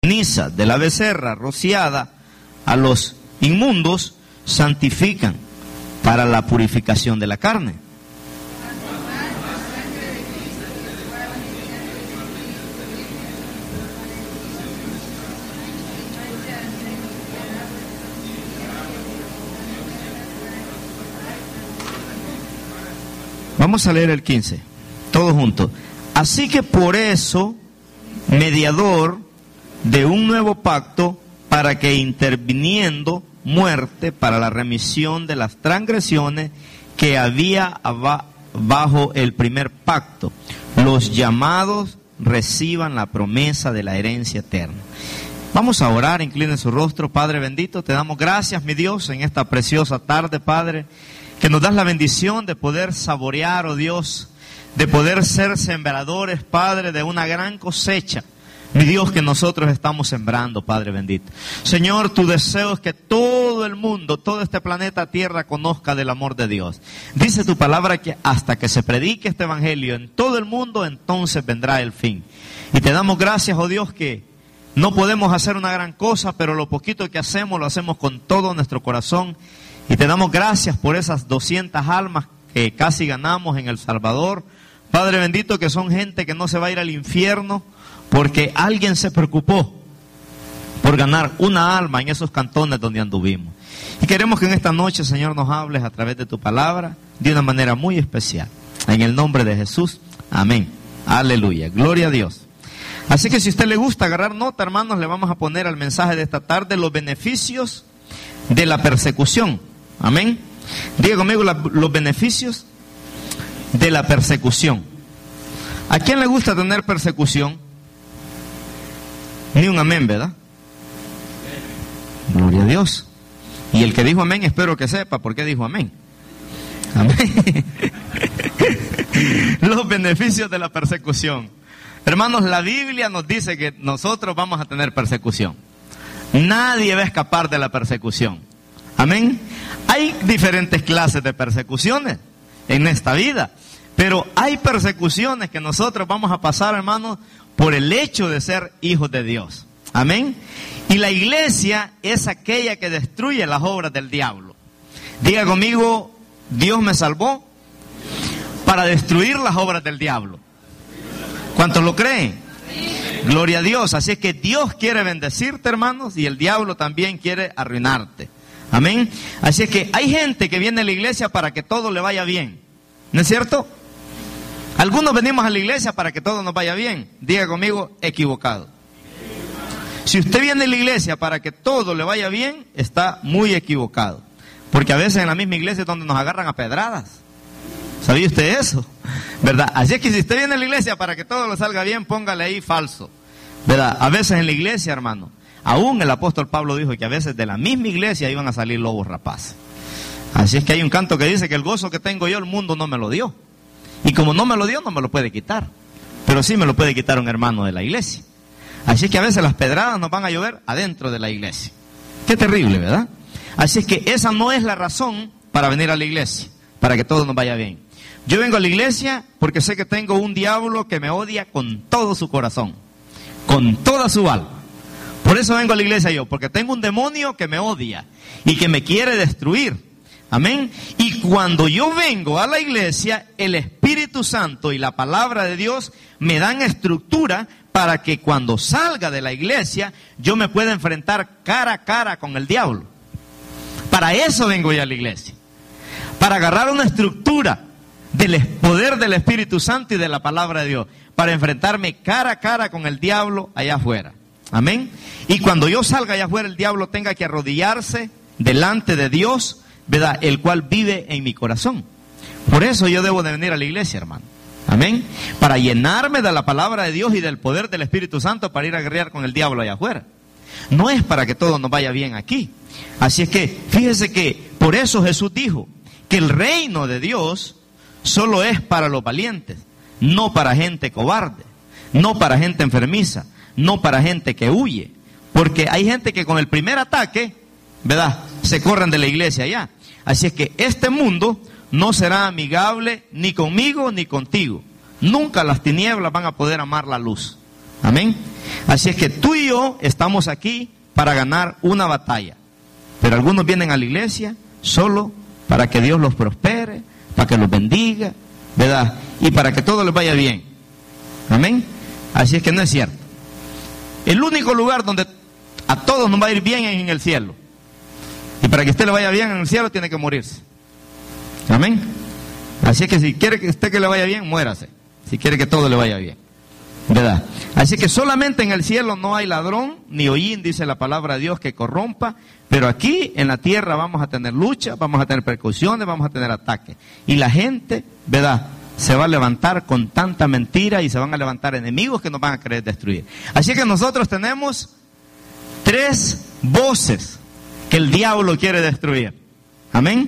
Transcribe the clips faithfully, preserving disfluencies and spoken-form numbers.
ceniza de la becerra rociada a los inmundos santifican para la purificación de la carne. Vamos a leer el quince, todos juntos. Así que por eso, mediador de un nuevo pacto, para que interviniendo muerte para la remisión de las transgresiones que había bajo el primer pacto, los llamados reciban la promesa de la herencia eterna. Vamos a orar, inclinen su rostro. Padre bendito, te damos gracias, mi Dios, en esta preciosa tarde, Padre, que nos das la bendición de poder saborear, oh Dios, de poder ser sembradores, Padre, de una gran cosecha, mi Dios, que nosotros estamos sembrando, Padre bendito. Señor, tu deseo es que todo el mundo, todo este planeta Tierra conozca del amor de Dios. Dice tu palabra que hasta que se predique este evangelio en todo el mundo, entonces vendrá el fin. Y te damos gracias, oh Dios, que no podemos hacer una gran cosa, pero lo poquito que hacemos, lo hacemos con todo nuestro corazón. Y te damos gracias por esas doscientas almas que casi ganamos en El Salvador. Padre bendito, que son gente que no se va a ir al infierno, porque alguien se preocupó por ganar una alma en esos cantones donde anduvimos. Y queremos que en esta noche, Señor, nos hables a través de tu palabra de una manera muy especial. En el nombre de Jesús, amén. Aleluya, gloria a Dios. Así que si a usted le gusta agarrar nota, hermanos, le vamos a poner al mensaje de esta tarde los beneficios de la persecución. Amén. Diga conmigo la, los beneficios de la persecución. ¿A quién le gusta tener persecución? Ni un amén, ¿verdad? Gloria a Dios. Y el que dijo amén, espero que sepa por qué dijo amén. Amén. Los beneficios de la persecución. Hermanos, la Biblia nos dice que nosotros vamos a tener persecución. Nadie va a escapar de la persecución. Amén. Hay diferentes clases de persecuciones en esta vida, pero hay persecuciones que nosotros vamos a pasar, hermanos, por el hecho de ser hijos de Dios. Amén. Y la iglesia es aquella que destruye las obras del diablo. Diga conmigo, Dios me salvó para destruir las obras del diablo. ¿Cuántos lo creen? Gloria a Dios. Así es que Dios quiere bendecirte, hermanos, y el diablo también quiere arruinarte. Amén. Así es que hay gente que viene a la iglesia para que todo le vaya bien. ¿No es cierto? Algunos venimos a la iglesia para que todo nos vaya bien. Diga conmigo, equivocado. Si usted viene a la iglesia para que todo le vaya bien, está muy equivocado. Porque a veces en la misma iglesia es donde nos agarran a pedradas. ¿Sabía usted eso? ¿Verdad? Así es que si usted viene a la iglesia para que todo le salga bien, póngale ahí falso. ¿Verdad? A veces en la iglesia, hermano, aún el apóstol Pablo dijo que a veces de la misma iglesia iban a salir lobos rapaces. Así es que hay un canto que dice que el gozo que tengo yo, el mundo no me lo dio. Y como no me lo dio, no me lo puede quitar. Pero sí me lo puede quitar un hermano de la iglesia. Así es que a veces las pedradas nos van a llover adentro de la iglesia. Qué terrible, ¿verdad? Así es que esa no es la razón para venir a la iglesia, para que todo nos vaya bien. Yo vengo a la iglesia porque sé que tengo un diablo que me odia con todo su corazón, con toda su alma. Por eso vengo a la iglesia yo, porque tengo un demonio que me odia y que me quiere destruir. Amén. Y cuando yo vengo a la iglesia, el Espíritu Santo y la palabra de Dios me dan estructura para que cuando salga de la iglesia, yo me pueda enfrentar cara a cara con el diablo. Para eso vengo yo a la iglesia. Para agarrar una estructura del poder del Espíritu Santo y de la palabra de Dios. Para enfrentarme cara a cara con el diablo allá afuera. Amén. Y cuando yo salga allá afuera, el diablo tenga que arrodillarse delante de Dios, ¿verdad? El cual vive en mi corazón. Por eso yo debo de venir a la iglesia, hermano. Amén. Para llenarme de la palabra de Dios y del poder del Espíritu Santo para ir a guerrear con el diablo allá afuera. No es para que todo nos vaya bien aquí. Así es que, fíjese que por eso Jesús dijo que el reino de Dios solo es para los valientes, no para gente cobarde, no para gente enfermiza, no para gente que huye. Porque hay gente que con el primer ataque, ¿verdad?, se corren de la iglesia ya. Así es que este mundo no será amigable ni conmigo ni contigo. Nunca las tinieblas van a poder amar la luz. Amén. Así es que tú y yo estamos aquí para ganar una batalla. Pero algunos vienen a la iglesia solo para que Dios los prospere, para que los bendiga, ¿verdad? Y para que todo les vaya bien. Amén. Así es que no es cierto. El único lugar donde a todos nos va a ir bien es en el cielo. Y para que usted le vaya bien en el cielo tiene que morirse. Amén. Así es que si quiere que usted que le vaya bien, muérase. Si quiere que todo le vaya bien, ¿verdad? Así que solamente en el cielo no hay ladrón, ni hollín, dice la palabra de Dios, que corrompa. Pero aquí en la tierra vamos a tener lucha, vamos a tener persecuciones, vamos a tener ataques. Y la gente, ¿verdad?, se va a levantar con tanta mentira y se van a levantar enemigos que nos van a querer destruir. Así que nosotros tenemos tres voces que el diablo quiere destruir. Amén.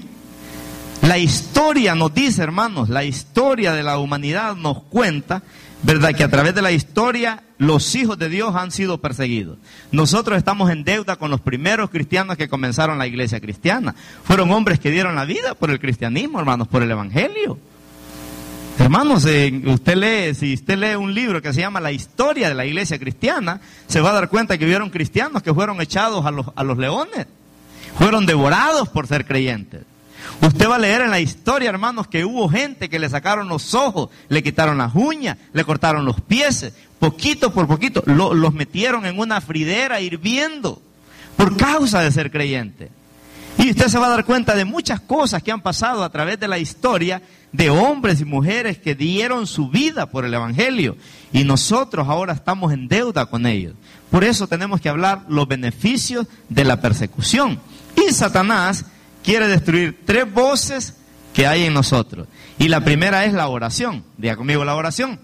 La historia nos dice, hermanos, la historia de la humanidad nos cuenta, ¿verdad?, que a través de la historia los hijos de Dios han sido perseguidos. Nosotros estamos en deuda con los primeros cristianos que comenzaron la iglesia cristiana. Fueron hombres que dieron la vida por el cristianismo, hermanos, por el evangelio. Hermanos, eh, usted lee, si usted lee un libro que se llama La historia de la iglesia cristiana, se va a dar cuenta que hubieron cristianos que fueron echados a los, a los leones. Fueron devorados por ser creyentes. Usted va a leer en la historia, hermanos, que hubo gente que le sacaron los ojos, le quitaron las uñas, le cortaron los pies, poquito por poquito, lo, los metieron en una fridera hirviendo por causa de ser creyente. Y usted se va a dar cuenta de muchas cosas que han pasado a través de la historia de hombres y mujeres que dieron su vida por el evangelio. Y nosotros ahora estamos en deuda con ellos. Por eso tenemos que hablar los beneficios de la persecución. Y Satanás quiere destruir tres voces que hay en nosotros. Y la primera es la oración. Diga conmigo la oración.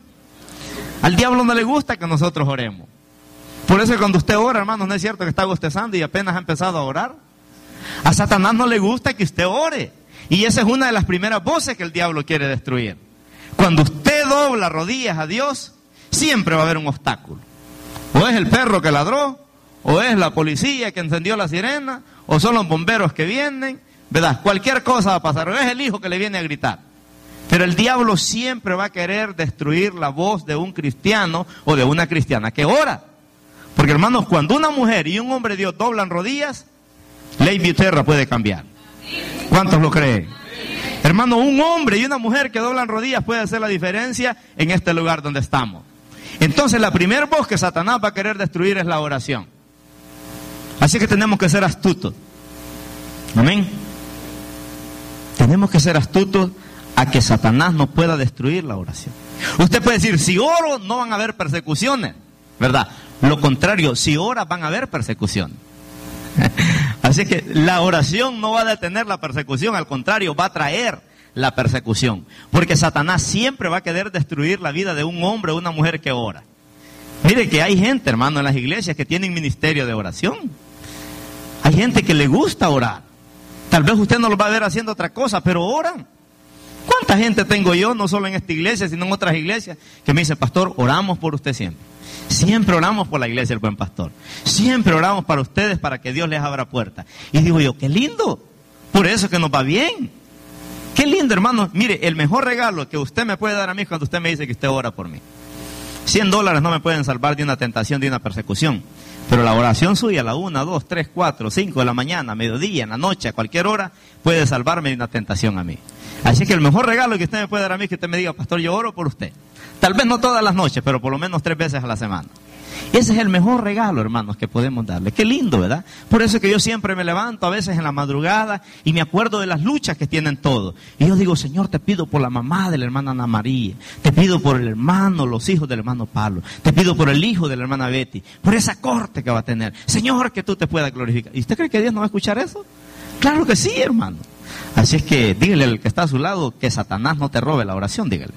Al diablo no le gusta que nosotros oremos. Por eso cuando usted ora, hermano, no es cierto que está bostezando y apenas ha empezado a orar. A Satanás no le gusta que usted ore. Y esa es una de las primeras voces que el diablo quiere destruir. Cuando usted dobla rodillas a Dios, siempre va a haber un obstáculo. O es el perro que ladró, o es la policía que encendió la sirena, o son los bomberos que vienen, ¿verdad? Cualquier cosa va a pasar, o es el hijo que le viene a gritar. Pero el diablo siempre va a querer destruir la voz de un cristiano o de una cristiana que ora. Porque, hermanos, cuando una mujer y un hombre de Dios doblan rodillas, Ley Viterra puede cambiar. ¿Cuántos lo creen? Hermano, un hombre y una mujer que doblan rodillas puede hacer la diferencia en este lugar donde estamos. Entonces, la primera voz que Satanás va a querer destruir es la oración. Así que tenemos que ser astutos. Amén. Tenemos que ser astutos a que Satanás no pueda destruir la oración. Usted puede decir, si oro no van a haber persecuciones, ¿verdad? Lo contrario, si ora van a haber persecuciones. Así que la oración no va a detener la persecución, al contrario, va a traer la persecución. Porque Satanás siempre va a querer destruir la vida de un hombre o una mujer que ora. Mire que hay gente, hermano, en las iglesias que tienen ministerio de oración. Hay gente que le gusta orar. Tal vez usted no lo va a ver haciendo otra cosa, pero oran. ¿Cuánta gente tengo yo, no solo en esta iglesia, sino en otras iglesias, que me dice, pastor, oramos por usted siempre? Siempre oramos por la iglesia del Buen Pastor. Siempre oramos para ustedes, para que Dios les abra puertas. Y digo yo, qué lindo. Por eso que nos va bien. Qué lindo, hermano. Mire, el mejor regalo que usted me puede dar a mí es cuando usted me dice que usted ora por mí. Cien dólares no me pueden salvar de una tentación, de una persecución. Pero la oración suya a la una, dos, tres, cuatro, cinco de la mañana, mediodía, en la noche, a cualquier hora, puede salvarme de una tentación a mí. Así que el mejor regalo que usted me puede dar a mí es que usted me diga, pastor, yo oro por usted. Tal vez no todas las noches, pero por lo menos tres veces a la semana. Ese es el mejor regalo, hermanos, que podemos darle. Qué lindo, ¿verdad? Por eso que yo siempre me levanto a veces en la madrugada y me acuerdo de las luchas que tienen todos. Y yo digo, Señor, te pido por la mamá de la hermana Ana María. Te pido por el hermano, los hijos del hermano Pablo. Te pido por el hijo de la hermana Betty. Por esa corte que va a tener. Señor, que tú te puedas glorificar. ¿Y usted cree que Dios no va a escuchar eso? Claro que sí, hermano. Así es que dígale al que está a su lado que Satanás no te robe la oración, dígale.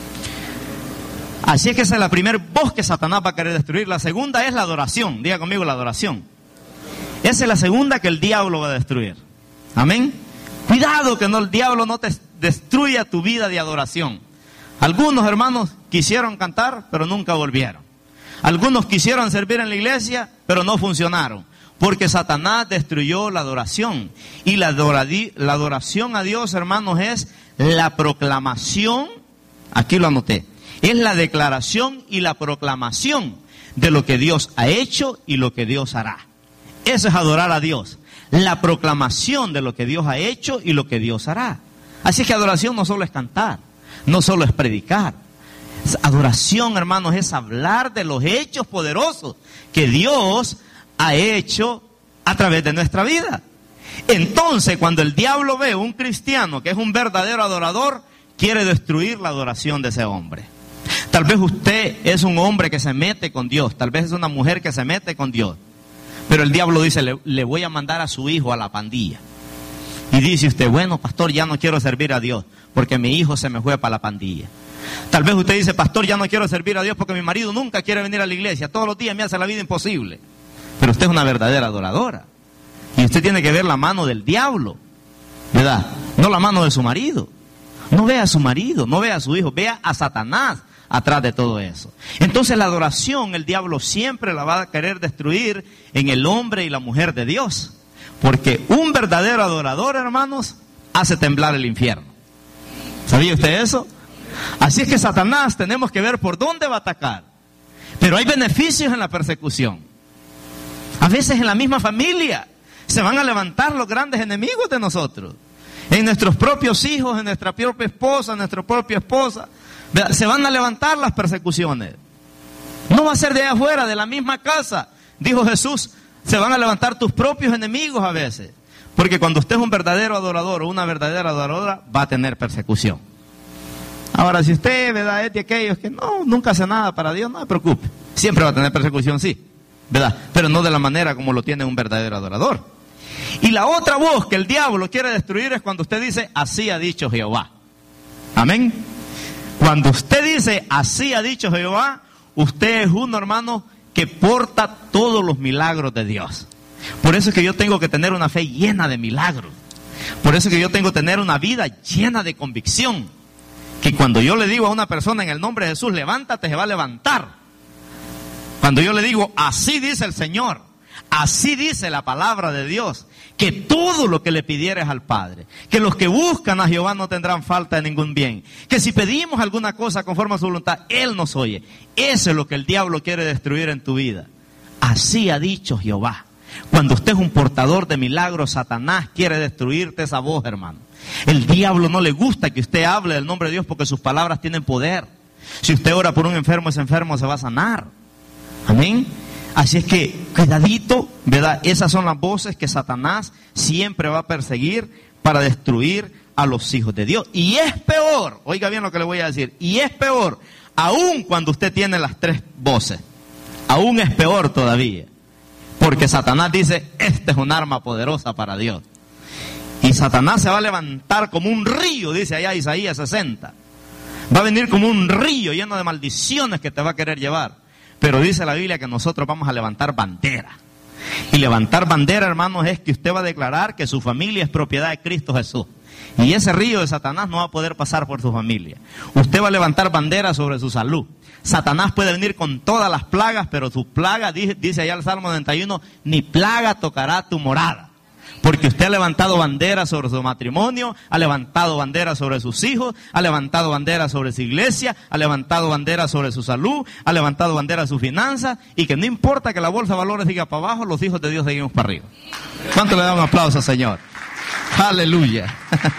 Así es que esa es la primera voz que Satanás va a querer destruir. La segunda es la adoración. Diga conmigo la adoración. Esa es la segunda que el diablo va a destruir. Amén. Cuidado que no, el diablo no te destruya tu vida de adoración. Algunos hermanos quisieron cantar, pero nunca volvieron. Algunos quisieron servir en la iglesia, pero no funcionaron. Porque Satanás destruyó la adoración. Y la, adoradi- la adoración a Dios, hermanos, es la proclamación. Aquí lo anoté. Es la declaración y la proclamación de lo que Dios ha hecho y lo que Dios hará. Eso es adorar a Dios. La proclamación de lo que Dios ha hecho y lo que Dios hará. Así es que adoración no solo es cantar, no solo es predicar. Adoración, hermanos, es hablar de los hechos poderosos que Dios ha hecho a través de nuestra vida. Entonces, cuando el diablo ve a un cristiano que es un verdadero adorador, quiere destruir la adoración de ese hombre. Tal vez usted es un hombre que se mete con Dios, tal vez es una mujer que se mete con Dios, pero el diablo dice, le, le voy a mandar a su hijo a la pandilla. Y dice usted, bueno, pastor, ya no quiero servir a Dios porque mi hijo se me fue para la pandilla. Tal vez usted dice, pastor, ya no quiero servir a Dios porque mi marido nunca quiere venir a la iglesia, todos los días me hace la vida imposible. Pero usted es una verdadera adoradora. Y usted tiene que ver la mano del diablo, ¿verdad? No la mano de su marido. No vea a su marido, no vea a su hijo, vea a Satanás atrás de todo eso. Entonces la adoración, el diablo siempre la va a querer destruir en el hombre y la mujer de Dios. Porque un verdadero adorador, hermanos, hace temblar el infierno. ¿Sabía usted eso? Así es que Satanás tenemos que ver por dónde va a atacar. Pero hay beneficios en la persecución. A veces en la misma familia se van a levantar los grandes enemigos de nosotros. En nuestros propios hijos, en nuestra propia esposa, en nuestra propia esposa, se van a levantar las persecuciones. No va a ser de allá afuera, de la misma casa. Dijo Jesús, se van a levantar tus propios enemigos a veces. Porque cuando usted es un verdadero adorador o una verdadera adoradora, va a tener persecución. Ahora, si usted, ¿verdad?, es de aquellos que no, nunca hace nada para Dios, no se preocupe. Siempre va a tener persecución, sí, ¿verdad? Pero no de la manera como lo tiene un verdadero adorador. Y la otra voz que el diablo quiere destruir es cuando usted dice, así ha dicho Jehová. Amén. Cuando usted dice, así ha dicho Jehová, usted es uno, hermano, que porta todos los milagros de Dios. Por eso es que yo tengo que tener una fe llena de milagros. Por eso es que yo tengo que tener una vida llena de convicción. Que cuando yo le digo a una persona en el nombre de Jesús, levántate, se va a levantar. Cuando yo le digo, así dice el Señor, así dice la palabra de Dios, que todo lo que le pidieres al Padre, que los que buscan a Jehová no tendrán falta de ningún bien, que si pedimos alguna cosa conforme a su voluntad, Él nos oye. Eso es lo que el diablo quiere destruir en tu vida. Así ha dicho Jehová. Cuando usted es un portador de milagros, Satanás quiere destruirte esa voz, hermano. El diablo no le gusta que usted hable del nombre de Dios porque sus palabras tienen poder. Si usted ora por un enfermo, ese enfermo se va a sanar. Amén. Así es que, cuidadito, ¿verdad? Esas son las voces que Satanás siempre va a perseguir para destruir a los hijos de Dios. Y es peor, oiga bien lo que le voy a decir, y es peor, aún cuando usted tiene las tres voces, aún es peor todavía. Porque Satanás dice, esta es un arma poderosa para Dios. Y Satanás se va a levantar como un río, dice allá Isaías sesenta. Va a venir como un río lleno de maldiciones que te va a querer llevar. Pero dice la Biblia que nosotros vamos a levantar bandera. Y levantar bandera, hermanos, es que usted va a declarar que su familia es propiedad de Cristo Jesús. Y ese río de Satanás no va a poder pasar por su familia. Usted va a levantar bandera sobre su salud. Satanás puede venir con todas las plagas, pero su plaga, dice, dice allá el Salmo noventa y uno, ni plaga tocará tu morada. Porque usted ha levantado bandera sobre su matrimonio, ha levantado bandera sobre sus hijos, ha levantado bandera sobre su iglesia, ha levantado bandera sobre su salud, ha levantado bandera sobre sus finanzas, y que no importa que la bolsa de valores siga para abajo, los hijos de Dios seguimos para arriba. ¿Cuánto le da un aplauso, Señor? Aleluya.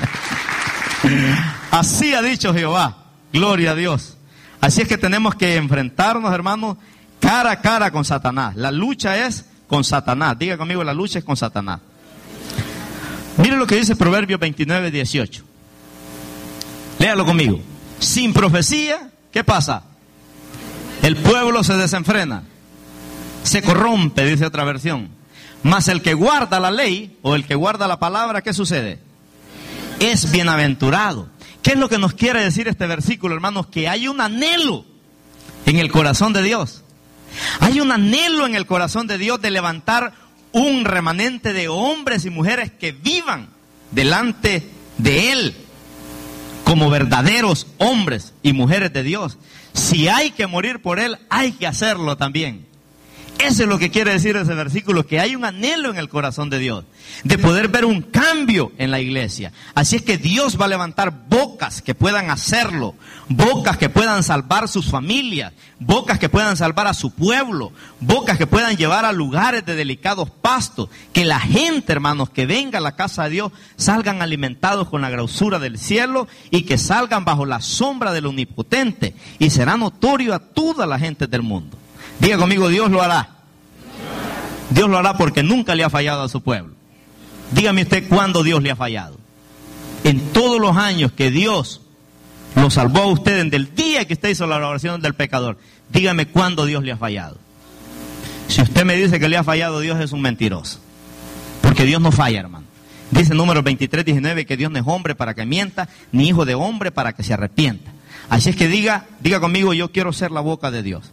Así ha dicho Jehová. Gloria a Dios. Así es que tenemos que enfrentarnos, hermanos, cara a cara con Satanás. La lucha es con Satanás. Diga conmigo, la lucha es con Satanás. Mire lo que dice Proverbios veintinueve, dieciocho. Léalo conmigo. Sin profecía, ¿qué pasa? El pueblo se desenfrena, se corrompe, dice otra versión. Mas el que guarda la ley, o el que guarda la palabra, ¿qué sucede? Es bienaventurado. ¿Qué es lo que nos quiere decir este versículo, hermanos? Que hay un anhelo en el corazón de Dios. Hay un anhelo en el corazón de Dios de levantar un remanente de hombres y mujeres que vivan delante de Él como verdaderos hombres y mujeres de Dios. Si hay que morir por Él, hay que hacerlo también. Eso es lo que quiere decir ese versículo, que hay un anhelo en el corazón de Dios, de poder ver un cambio en la iglesia. Así es que Dios va a levantar bocas que puedan hacerlo, bocas que puedan salvar sus familias, bocas que puedan salvar a su pueblo, bocas que puedan llevar a lugares de delicados pastos, que la gente, hermanos, que venga a la casa de Dios, salgan alimentados con la grosura del cielo y que salgan bajo la sombra del Omnipotente, y será notorio a toda la gente del mundo. Diga conmigo, Dios lo hará. Dios lo hará porque nunca le ha fallado a su pueblo. Dígame usted cuándo Dios le ha fallado. En todos los años que Dios lo salvó a usted, desde el día que usted hizo la oración del pecador, dígame cuándo Dios le ha fallado. Si usted me dice que le ha fallado, Dios es un mentiroso. Porque Dios no falla, hermano. Dice Números veintitrés, diecinueve que Dios no es hombre para que mienta, ni hijo de hombre para que se arrepienta. Así es que diga, diga conmigo, yo quiero ser la boca de Dios.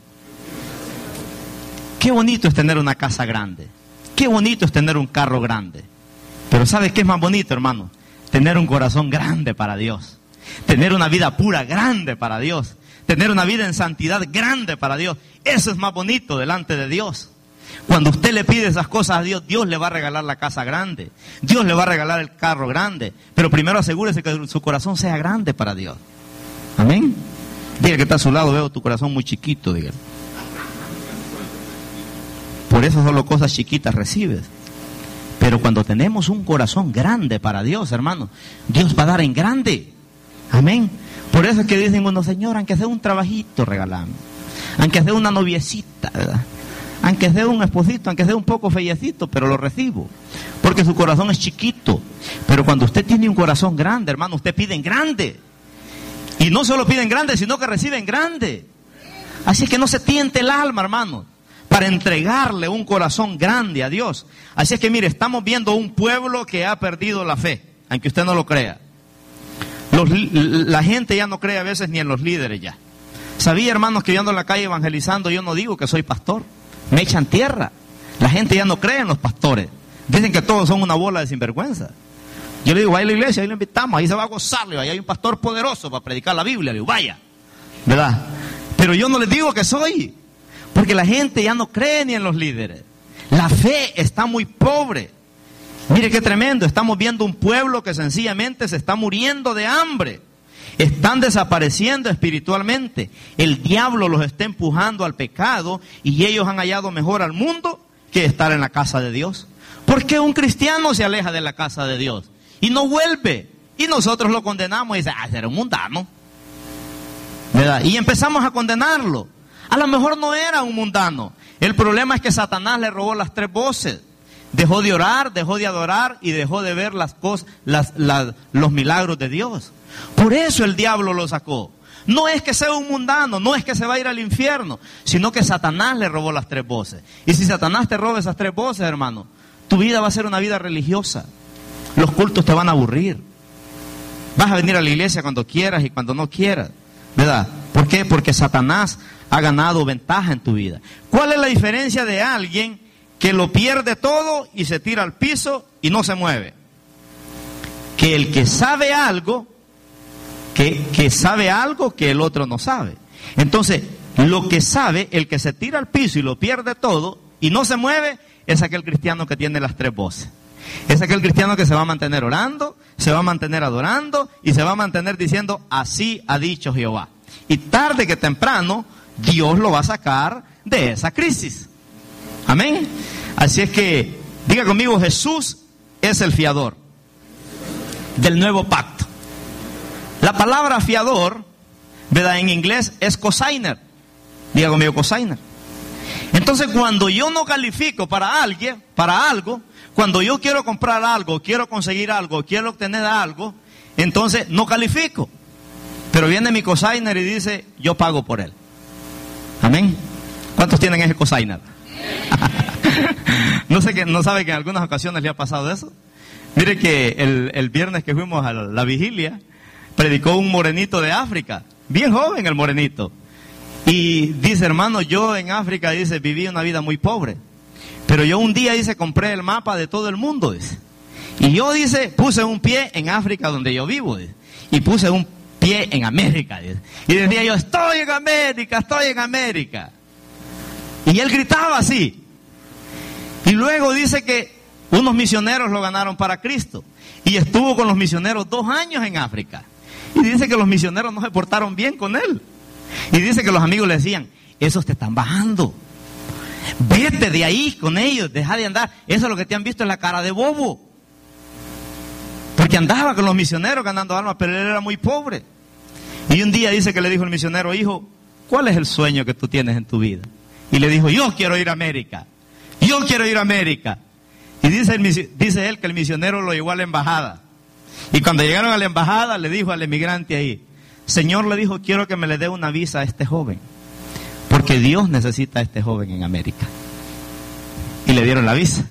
Qué bonito es tener una casa grande. Qué bonito es tener un carro grande. Pero ¿sabes qué es más bonito, hermano? Tener un corazón grande para Dios. Tener una vida pura grande para Dios. Tener una vida en santidad grande para Dios. Eso es más bonito delante de Dios. Cuando usted le pide esas cosas a Dios, Dios le va a regalar la casa grande. Dios le va a regalar el carro grande. Pero primero asegúrese que su corazón sea grande para Dios. Amén. Diga que está a su lado, veo tu corazón muy chiquito, dígale. Por eso solo cosas chiquitas recibes. Pero cuando tenemos un corazón grande para Dios, hermano, Dios va a dar en grande. Amén. Por eso es que dicen, bueno, Señor, aunque sea un trabajito, regalame. Aunque sea una noviecita, ¿verdad? Aunque sea un esposito, aunque sea un poco fellecito, pero lo recibo. Porque su corazón es chiquito. Pero cuando usted tiene un corazón grande, hermano, usted pide en grande. Y no solo pide en grande, sino que recibe en grande. Así es que no se tiente el alma, hermano, para entregarle un corazón grande a Dios. Así es que mire, estamos viendo un pueblo que ha perdido la fe, aunque usted no lo crea. Los, la gente ya no cree a veces ni en los líderes ya. Sabía, hermanos, que yo ando en la calle evangelizando, yo no digo que soy pastor, me echan tierra. La gente ya no cree en los pastores, dicen que todos son una bola de sinvergüenza. Yo le digo, vaya a la iglesia, ahí lo invitamos, ahí se va a gozar, ahí hay un pastor poderoso para predicar la Biblia, le digo, vaya, ¿verdad? Pero yo no les digo que soy, porque la gente ya no cree ni en los líderes. La fe está muy pobre. Mire qué tremendo, estamos viendo un pueblo que sencillamente se está muriendo de hambre. Están desapareciendo espiritualmente. El diablo los está empujando al pecado y ellos han hallado mejor al mundo que estar en la casa de Dios. ¿Por qué un cristiano se aleja de la casa de Dios y no vuelve? Y nosotros lo condenamos y dice, ah, será un mundano, ¿verdad? Y empezamos a condenarlo. A lo mejor no era un mundano. El problema es que Satanás le robó las tres voces. Dejó de orar, dejó de adorar y dejó de ver las cosas, las, las, los milagros de Dios. Por eso el diablo lo sacó. No es que sea un mundano, no es que se va a ir al infierno, sino que Satanás le robó las tres voces. Y si Satanás te roba esas tres voces, hermano, tu vida va a ser una vida religiosa. Los cultos te van a aburrir. Vas a venir a la iglesia cuando quieras y cuando no quieras, ¿verdad? ¿Por qué? Porque Satanás ha ganado ventaja en tu vida. ¿Cuál es la diferencia de alguien que lo pierde todo y se tira al piso y no se mueve? Que el que sabe algo, que, que sabe algo que el otro no sabe. Entonces, lo que sabe, el que se tira al piso y lo pierde todo y no se mueve, es aquel cristiano que tiene las tres voces. Es aquel cristiano que se va a mantener orando, se va a mantener adorando y se va a mantener diciendo, así ha dicho Jehová. Y tarde que temprano, Dios lo va a sacar de esa crisis. Amén. Así es que, diga conmigo, Jesús es el fiador del nuevo pacto. La palabra fiador, ¿verdad? En inglés es cosigner. Diga conmigo, cosigner. Entonces, cuando yo no califico para alguien, para algo, cuando yo quiero comprar algo, quiero conseguir algo, quiero obtener algo, entonces no califico. Pero viene mi cosigner y dice, yo pago por él. Amén. ¿Cuántos tienen ese cosigner? No sé que, no sabe que en algunas ocasiones le ha pasado eso. Mire que el, el viernes que fuimos a la, la vigilia, predicó un morenito de África, bien joven el morenito. Y dice, hermano, yo en África, dice, viví una vida muy pobre. Pero yo un día, dice, compré el mapa de todo el mundo, dice. Y yo, dice, puse un pie en África donde yo vivo, dice. Y puse un pie en América, dice. Y decía yo, estoy en América, estoy en América. Y él gritaba así. Y luego dice que unos misioneros lo ganaron para Cristo. Y estuvo con los misioneros dos años en África. Y dice que los misioneros no se portaron bien con él. Y dice que los amigos le decían, esos te están bajando. Vete de ahí con ellos, deja de andar. Eso es lo que te han visto en la cara de bobo. Porque andaba con los misioneros ganando almas, pero él era muy pobre. Y un día dice que le dijo el misionero, hijo, ¿cuál es el sueño que tú tienes en tu vida? Y le dijo, yo quiero ir a América. Yo quiero ir a América. Y dice, el, dice él que el misionero lo llevó a la embajada. Y cuando llegaron a la embajada, le dijo al emigrante ahí, Señor, le dijo, quiero que me le dé una visa a este joven. Porque Dios necesita a este joven en América. Y le dieron la visa.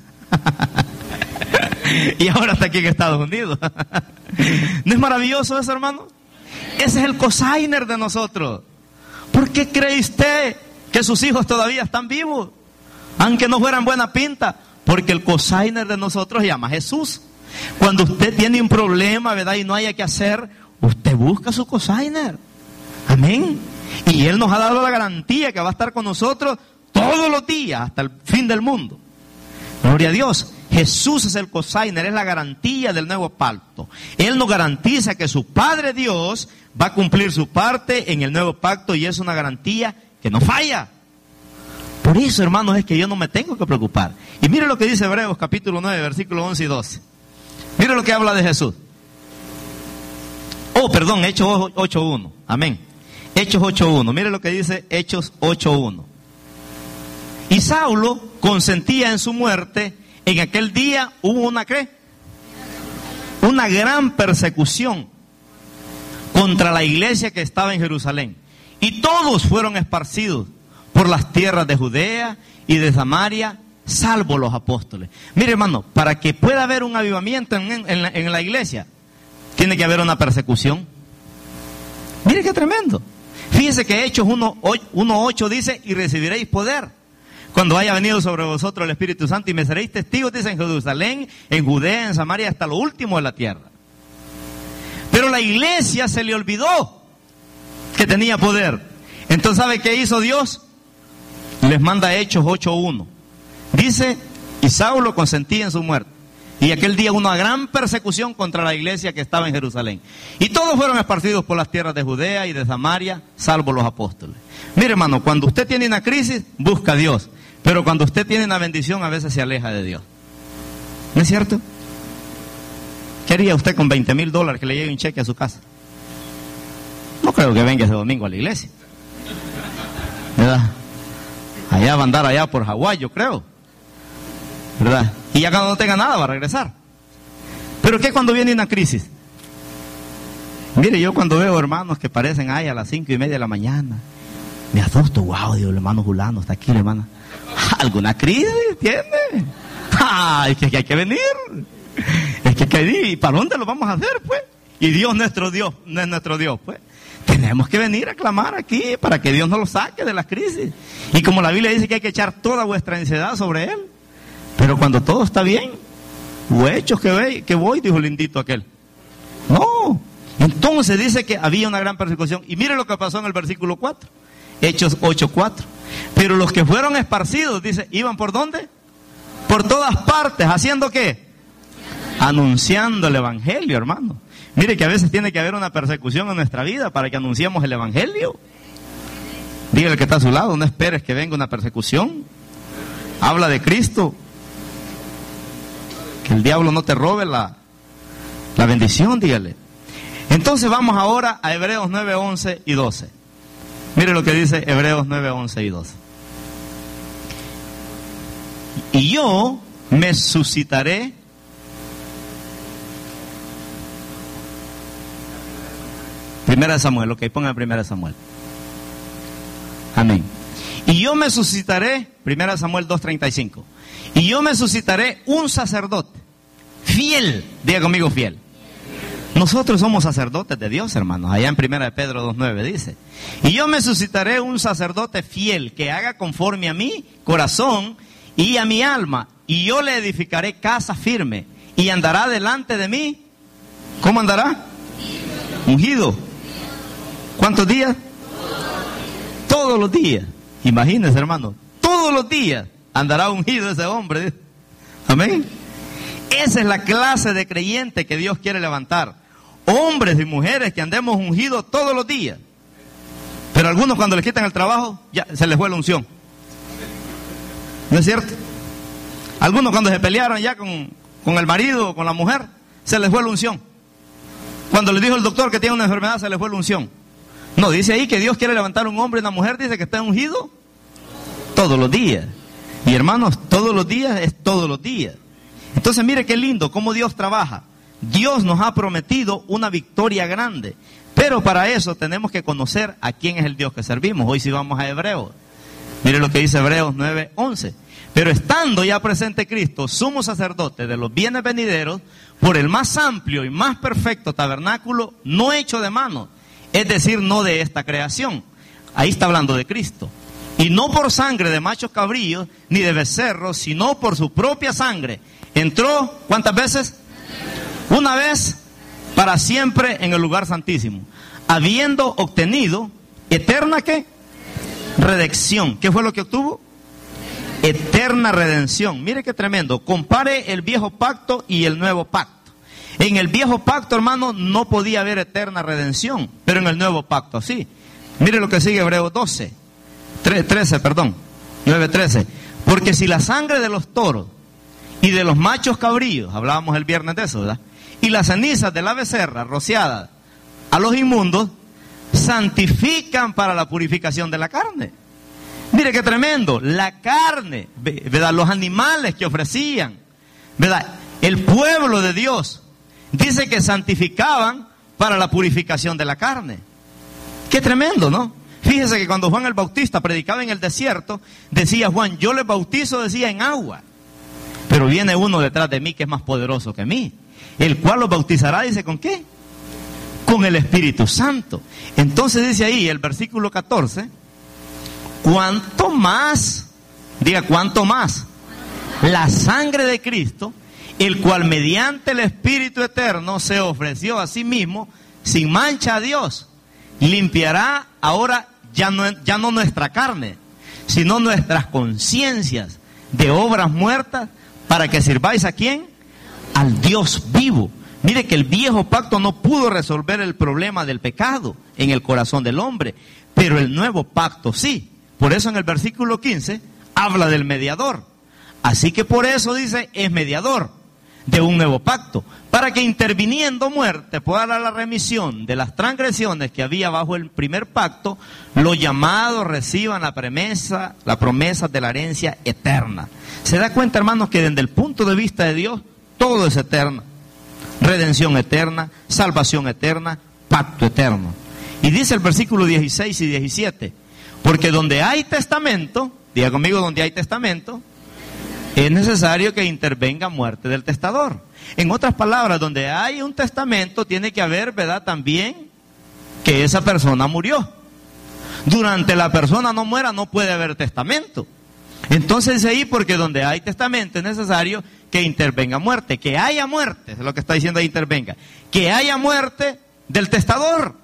Y ahora está aquí en Estados Unidos. ¿No es maravilloso eso, hermano? Ese es el cosigner de nosotros. ¿Por qué cree usted que sus hijos todavía están vivos? Aunque no fueran buena pinta. Porque el cosigner de nosotros se llama Jesús. Cuando usted tiene un problema, ¿verdad? Y no haya que hacer, usted busca su cosigner. Amén. Y Él nos ha dado la garantía que va a estar con nosotros todos los días hasta el fin del mundo. Gloria a Dios. Jesús es el cosigner, es la garantía del nuevo pacto. Él nos garantiza que su Padre Dios va a cumplir su parte en el nuevo pacto y es una garantía que no falla. Por eso, hermanos, es que yo no me tengo que preocupar. Y mire lo que dice Hebreos capítulo nueve, versículos once y doce. Mire lo que habla de Jesús. Oh, perdón, Hechos ocho uno. Amén. Hechos ocho uno. Mire lo que dice Hechos ocho uno. Y Saulo consentía en su muerte. En aquel día hubo una ¿qué? Una gran persecución contra la iglesia que estaba en Jerusalén. Y todos fueron esparcidos por las tierras de Judea y de Samaria, salvo los apóstoles. Mire, hermano, para que pueda haber un avivamiento en, en, la, en la iglesia, tiene que haber una persecución. Mire qué tremendo. Fíjense que Hechos uno ocho dice, y recibiréis poder cuando haya venido sobre vosotros el Espíritu Santo, y me seréis testigos, dice, en Jerusalén, en Judea, en Samaria, hasta lo último de la tierra. Pero la iglesia se le olvidó que tenía poder. Entonces, ¿sabe qué hizo Dios? Les manda Hechos ocho uno. Dice, y Saulo consentía en su muerte. Y aquel día una gran persecución contra la iglesia que estaba en Jerusalén. Y todos fueron esparcidos por las tierras de Judea y de Samaria, salvo los apóstoles. Mire, hermano, cuando usted tiene una crisis, busca a Dios. Pero cuando usted tiene una bendición, a veces se aleja de Dios. ¿No es cierto? ¿Qué haría usted con veinte mil dólares que le llegue un cheque a su casa? No creo que venga ese domingo a la iglesia, ¿verdad? Allá va a andar allá por Hawái, yo creo, ¿verdad? Y ya cuando no tenga nada va a regresar. Pero ¿qué cuando viene una crisis? Mire, yo cuando veo hermanos que parecen ahí a las cinco y media de la mañana, me asusto. Wow, Dios, el hermano Julano está aquí, hermana. ¿Alguna crisis tiene? Ah, es que hay que venir. Es que hay que venir. ¿Y para dónde lo vamos a hacer, pues? Y Dios, nuestro Dios, no es nuestro Dios, pues. Tenemos que venir a clamar aquí para que Dios nos lo saque de las crisis. Y como la Biblia dice que hay que echar toda vuestra ansiedad sobre Él. Pero cuando todo está bien, o hechos que, ve, que voy, dijo el lindito aquel. No. Entonces dice que había una gran persecución. Y mire lo que pasó en el versículo cuatro. Hechos ocho cuatro. Pero los que fueron esparcidos, dice, ¿iban por dónde? Por todas partes. ¿Haciendo qué? Anunciando el evangelio, hermano. Mire que a veces tiene que haber una persecución en nuestra vida para que anunciemos el evangelio. Dígale que está a su lado, no esperes que venga una persecución. Habla de Cristo. Que el diablo no te robe la, la bendición, dígale. Entonces vamos ahora a Hebreos nueve, once y doce. Mire lo que dice Hebreos nueve, once y doce. Y yo me suscitaré Primera de Samuel, ok, pongan Primera de Samuel. Amén. Y yo me suscitaré, Primera de Samuel dos, treinta y cinco. Y yo me suscitaré un sacerdote fiel, diga conmigo fiel. Nosotros somos sacerdotes de Dios, hermanos. Allá en Primera de Pedro dos, nueve dice. Y yo me suscitaré un sacerdote fiel que haga conforme a mi corazón y a mi alma. Y yo le edificaré casa firme y andará delante de mí. ¿Cómo andará? Ungido. ¿Cuántos días? Todos los días. Imagínense, hermano. todos los días andará ungido ese hombre. Amén. Esa es la clase de creyente que Dios quiere levantar. Hombres y mujeres que andemos ungidos todos los días. Pero algunos cuando les quitan el trabajo, ya se les fue la unción. ¿No es cierto? Algunos cuando se pelearon ya con, con el marido o con la mujer, se les fue la unción. Cuando le dijo el doctor que tiene una enfermedad, se les fue la unción. No, dice ahí que Dios quiere levantar un hombre y una mujer, dice que está ungido todos los días. Y hermanos, todos los días es todos los días. Entonces mire qué lindo cómo Dios trabaja. Dios nos ha prometido una victoria grande. Pero para eso tenemos que conocer a quién es el Dios que servimos. Hoy sí vamos a Hebreos. Mire lo que dice Hebreos nueve once. Pero estando ya presente Cristo, sumo sacerdote de los bienes venideros, por el más amplio y más perfecto tabernáculo, no hecho de mano, es decir, no de esta creación. Ahí está hablando de Cristo. Y no por sangre de machos cabríos, ni de becerros, sino por su propia sangre. Entró, ¿cuántas veces? Una vez, para siempre en el lugar santísimo, habiendo obtenido eterna, ¿qué? Redención. ¿Qué fue lo que obtuvo? Eterna redención. Mire qué tremendo. Compare el viejo pacto y el nuevo pacto. En el viejo pacto, hermano, no podía haber eterna redención, pero en el nuevo pacto sí. Mire lo que sigue Hebreos doce, trece, perdón, nueve trece. Porque si la sangre de los toros y de los machos cabríos, hablábamos el viernes de eso, ¿verdad? Y las cenizas de la becerra rociadas a los inmundos, santifican para la purificación de la carne. Mire qué tremendo, la carne, ¿verdad? Los animales que ofrecían, ¿verdad? El pueblo de Dios, dice que santificaban para la purificación de la carne. Qué tremendo, ¿no? Fíjese que cuando Juan el Bautista predicaba en el desierto, decía Juan, yo les bautizo, decía, en agua. Pero viene uno detrás de mí que es más poderoso que mí, el cual los bautizará, dice, ¿con qué? Con el Espíritu Santo. Entonces dice ahí el versículo catorce, ¿cuánto más? Diga, ¿cuánto más? La sangre de Cristo, el cual mediante el Espíritu Eterno se ofreció a sí mismo sin mancha a Dios, limpiará ahora ya no, ya no nuestra carne, sino nuestras conciencias de obras muertas, para que sirváis a ¿quién? Al Dios vivo. Mire que el viejo pacto no pudo resolver el problema del pecado en el corazón del hombre, pero el nuevo pacto sí. Por eso en el versículo quince habla del mediador. Así que por eso dice, es mediador de un nuevo pacto, para que interviniendo muerte pueda dar la remisión de las transgresiones que había bajo el primer pacto, los llamados reciban la promesa, la promesa de la herencia eterna. Se da cuenta, hermanos, que desde el punto de vista de Dios, todo es eterno. Redención eterna, salvación eterna, pacto eterno. Y dice el versículo dieciséis y diecisiete, porque donde hay testamento, diga conmigo, donde hay testamento, es necesario que intervenga muerte del testador. En otras palabras, donde hay un testamento, tiene que haber, ¿verdad?, también que esa persona murió. Durante la persona no muera, no puede haber testamento. Entonces ahí, porque donde hay testamento es necesario que intervenga muerte, que haya muerte, es lo que está diciendo ahí, intervenga, que haya muerte del testador.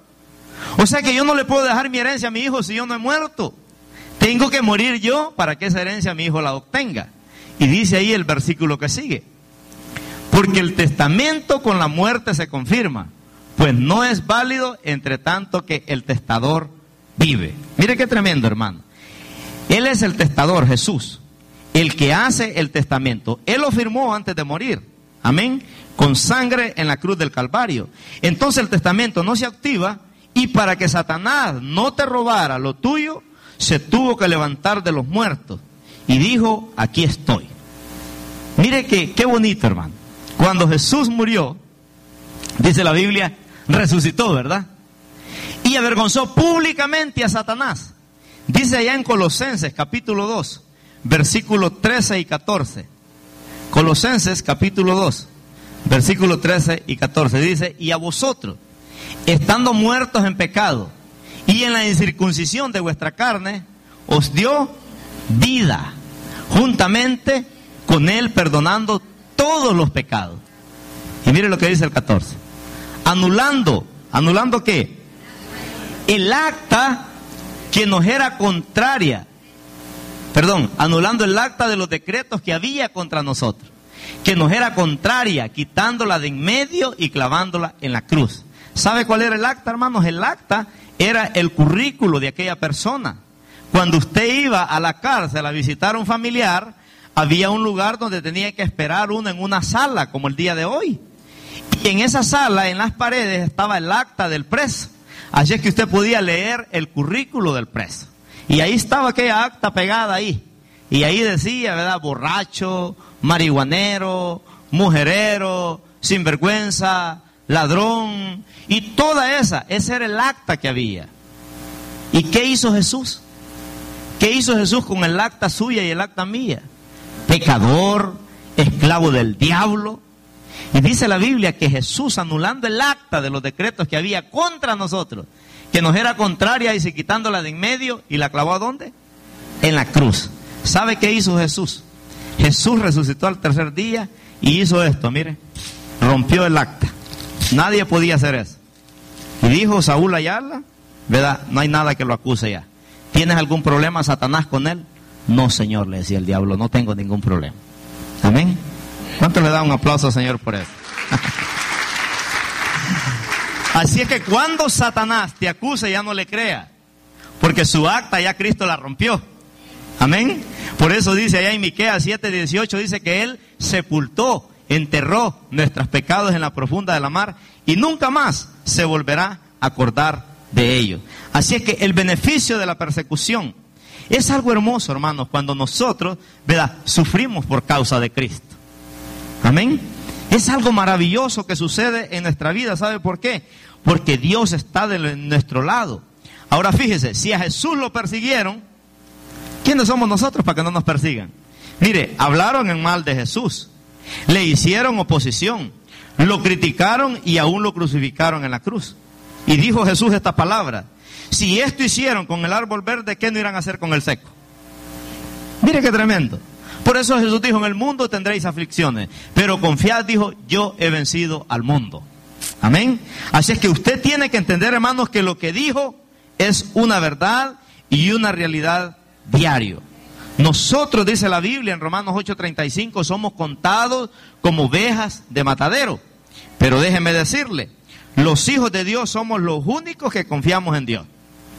O sea que yo no le puedo dejar mi herencia a mi hijo si yo no he muerto. Tengo que morir yo para que esa herencia mi hijo la obtenga. Y dice ahí el versículo que sigue, porque el testamento con la muerte se confirma, pues no es válido entre tanto que el testador vive. Mire qué tremendo, hermano. Él es el testador, Jesús, el que hace el testamento. Él lo firmó antes de morir, amén, con sangre en la cruz del Calvario. Entonces el testamento no se activa, y para que Satanás no te robara lo tuyo, se tuvo que levantar de los muertos y dijo, aquí estoy. Mire que qué bonito, hermano. Cuando Jesús murió, dice la Biblia, resucitó, ¿verdad? Y avergonzó públicamente a Satanás. Dice allá en Colosenses capítulo dos, versículos trece y catorce. Colosenses capítulo dos, versículos trece y catorce. Dice, y a vosotros, estando muertos en pecado y en la incircuncisión de vuestra carne, os dio vida, juntamente con él perdonando todos los pecados. Y mire lo que dice el catorce. Anulando, ¿anulando qué? El acta que nos era contraria perdón, anulando el acta de los decretos que había contra nosotros, que nos era contraria, quitándola de en medio y clavándola en la cruz. ¿Sabe cuál era el acta, hermanos? El acta era el currículo de aquella persona. Cuando usted iba a la cárcel a visitar a un familiar, había un lugar donde tenía que esperar uno en una sala, como el día de hoy. Y en esa sala, en las paredes, estaba el acta del preso. Así es que usted podía leer el currículo del preso. Y ahí estaba aquella acta pegada ahí. Y ahí decía, ¿verdad? Borracho, marihuanero, mujerero, sinvergüenza, ladrón. Y toda esa, ese era el acta que había. ¿Y qué hizo Jesús? ¿Qué hizo Jesús con el acta suya y el acta mía? Pecador, esclavo del diablo. Y dice la Biblia que Jesús, anulando el acta de los decretos que había contra nosotros, que nos era contraria, y se quitándola de en medio, y la clavó ¿a dónde? En la cruz. ¿Sabe qué hizo Jesús? Jesús resucitó al tercer día y hizo esto, mire, rompió el acta. Nadie podía hacer eso. Y dijo Saúl Ayala, ¿verdad? No hay nada que lo acuse ya. ¿Tienes algún problema, Satanás, con él? No, Señor, le decía el diablo, no tengo ningún problema. Amén. ¿Cuánto le da un aplauso al Señor por eso? Así es que cuando Satanás te acuse, ya no le crea, porque su acta ya Cristo la rompió. Amén. Por eso dice allá en Miqueas siete dieciocho, dice que Él sepultó, enterró nuestros pecados en la profunda de la mar y nunca más se volverá a acordar de ellos. Así es que el beneficio de la persecución es algo hermoso, hermanos, cuando nosotros, ¿verdad?, sufrimos por causa de Cristo. Amén. Es algo maravilloso que sucede en nuestra vida. ¿Sabe por qué? Porque Dios está de nuestro lado. Ahora fíjese, si a Jesús lo persiguieron, ¿quiénes somos nosotros para que no nos persigan? Mire, hablaron en mal de Jesús, le hicieron oposición, lo criticaron y aún lo crucificaron en la cruz. Y dijo Jesús esta palabra: si esto hicieron con el árbol verde, ¿qué no irán a hacer con el seco? Mire qué tremendo. Por eso Jesús dijo: en el mundo tendréis aflicciones, pero confiad, dijo, yo he vencido al mundo. Amén. Así es que usted tiene que entender, hermanos, que lo que dijo es una verdad y una realidad diario. Nosotros, dice la Biblia en Romanos ocho treinta y cinco, somos contados como ovejas de matadero. Pero déjeme decirle, los hijos de Dios somos los únicos que confiamos en Dios.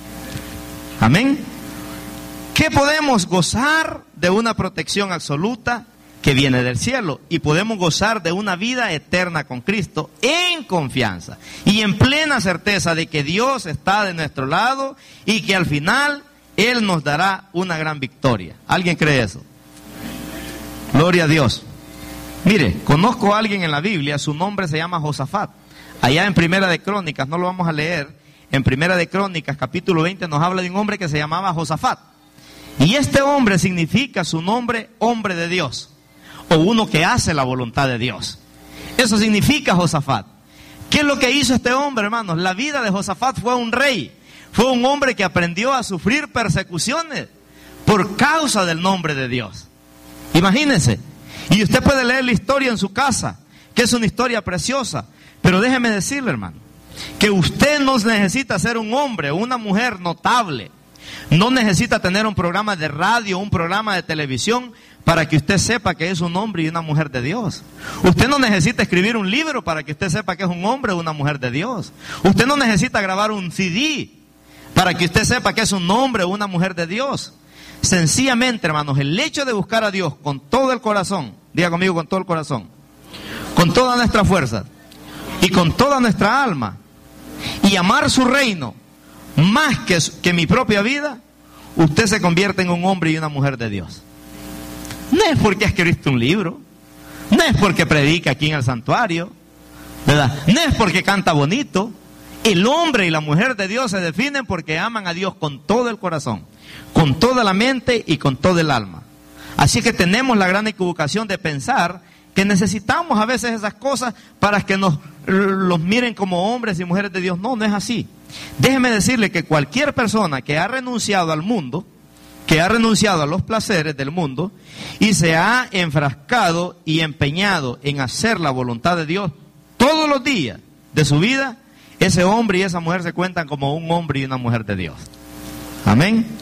Amén. ¿Qué podemos gozar? De una protección absoluta que viene del cielo, y podemos gozar de una vida eterna con Cristo en confianza y en plena certeza de que Dios está de nuestro lado y que al final Él nos dará una gran victoria. ¿Alguien cree eso? Gloria a Dios. Mire, conozco a alguien en la Biblia, su nombre se llama Josafat. Allá en Primera de Crónicas, no lo vamos a leer, en Primera de Crónicas capítulo veinte nos habla de un hombre que se llamaba Josafat. Y este hombre significa su nombre, hombre de Dios, o uno que hace la voluntad de Dios. Eso significa Josafat. ¿Qué es lo que hizo este hombre, hermanos? La vida de Josafat fue un rey, fue un hombre que aprendió a sufrir persecuciones por causa del nombre de Dios. Imagínense. Y usted puede leer la historia en su casa, que es una historia preciosa. Pero déjeme decirle, hermano, que usted no necesita ser un hombre o una mujer notable. No necesita tener un programa de radio, un programa de televisión para que usted sepa que es un hombre y una mujer de Dios. Usted no necesita escribir un libro para que usted sepa que es un hombre o una mujer de Dios. Usted no necesita grabar un C D para que usted sepa que es un hombre o una mujer de Dios. Sencillamente, hermanos, el hecho de buscar a Dios con todo el corazón, diga conmigo, con todo el corazón, con toda nuestra fuerza y con toda nuestra alma, y amar su reino más que, que mi propia vida, usted se convierte en un hombre y una mujer de Dios. No es porque ha escrito un libro, no es porque predica aquí en el santuario, ¿verdad? No es porque canta bonito. El hombre y la mujer de Dios se definen porque aman a Dios con todo el corazón, con toda la mente y con todo el alma. Así que tenemos la gran equivocación de pensar que necesitamos a veces esas cosas para que nos los miren como hombres y mujeres de Dios. No, no es así. Déjeme decirle que cualquier persona que ha renunciado al mundo, que ha renunciado a los placeres del mundo y se ha enfrascado y empeñado en hacer la voluntad de Dios todos los días de su vida, ese hombre y esa mujer se cuentan como un hombre y una mujer de Dios. Amén.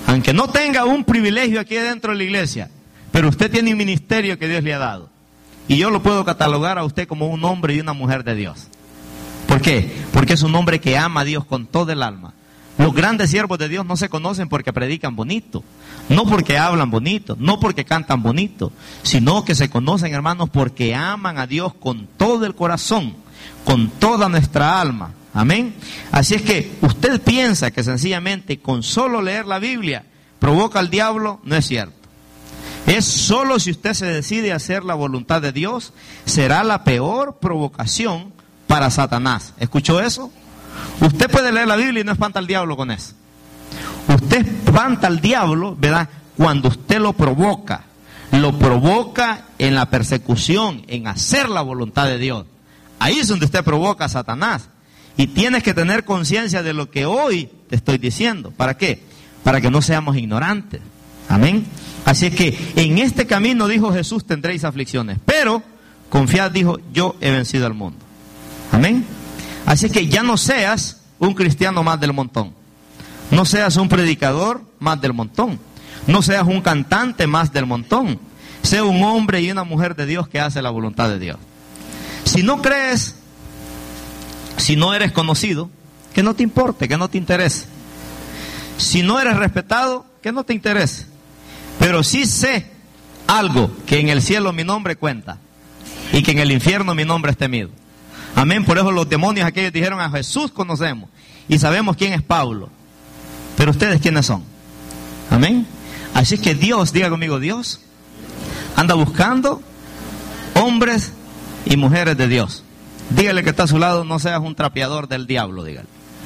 Aunque no tenga un privilegio aquí dentro de la iglesia, pero usted tiene un ministerio que Dios le ha dado. Y yo lo puedo catalogar a usted como un hombre y una mujer de Dios. ¿Por qué? Porque es un hombre que ama a Dios con todo el alma. Los grandes siervos de Dios no se conocen porque predican bonito, no porque hablan bonito, no porque cantan bonito, sino que se conocen, hermanos, porque aman a Dios con todo el corazón, con toda nuestra alma. Amén. Así es que usted piensa que sencillamente con solo leer la Biblia provoca al diablo, no es cierto. Es solo si usted se decide a hacer la voluntad de Dios, será la peor provocación para Satanás. ¿Escuchó eso? Usted puede leer la Biblia y no espanta al diablo con eso. Usted espanta al diablo, ¿verdad?, cuando usted lo provoca. Lo provoca en la persecución, en hacer la voluntad de Dios. Ahí es donde usted provoca a Satanás. Y tienes que tener conciencia de lo que hoy te estoy diciendo. ¿Para qué? Para que no seamos ignorantes. Amén. Así es que en este camino, dijo Jesús, tendréis aflicciones. Pero confiad, dijo, yo he vencido al mundo. Amén. Así es que ya no seas un cristiano más del montón. No seas un predicador más del montón. No seas un cantante más del montón. Sea un hombre y una mujer de Dios que hace la voluntad de Dios. Si no crees, si no eres conocido, que no te importe, que no te interese. Si no eres respetado, que no te interese. Pero sí sé algo, que en el cielo mi nombre cuenta y que en el infierno mi nombre es temido. Amén. Por eso los demonios aquellos dijeron: a Jesús conocemos y sabemos quién es Pablo, pero ustedes quiénes son. Amén. Así es que Dios, diga conmigo, Dios anda buscando hombres y mujeres de Dios. Dígale que está a su lado: no seas un trapeador del diablo, dígale.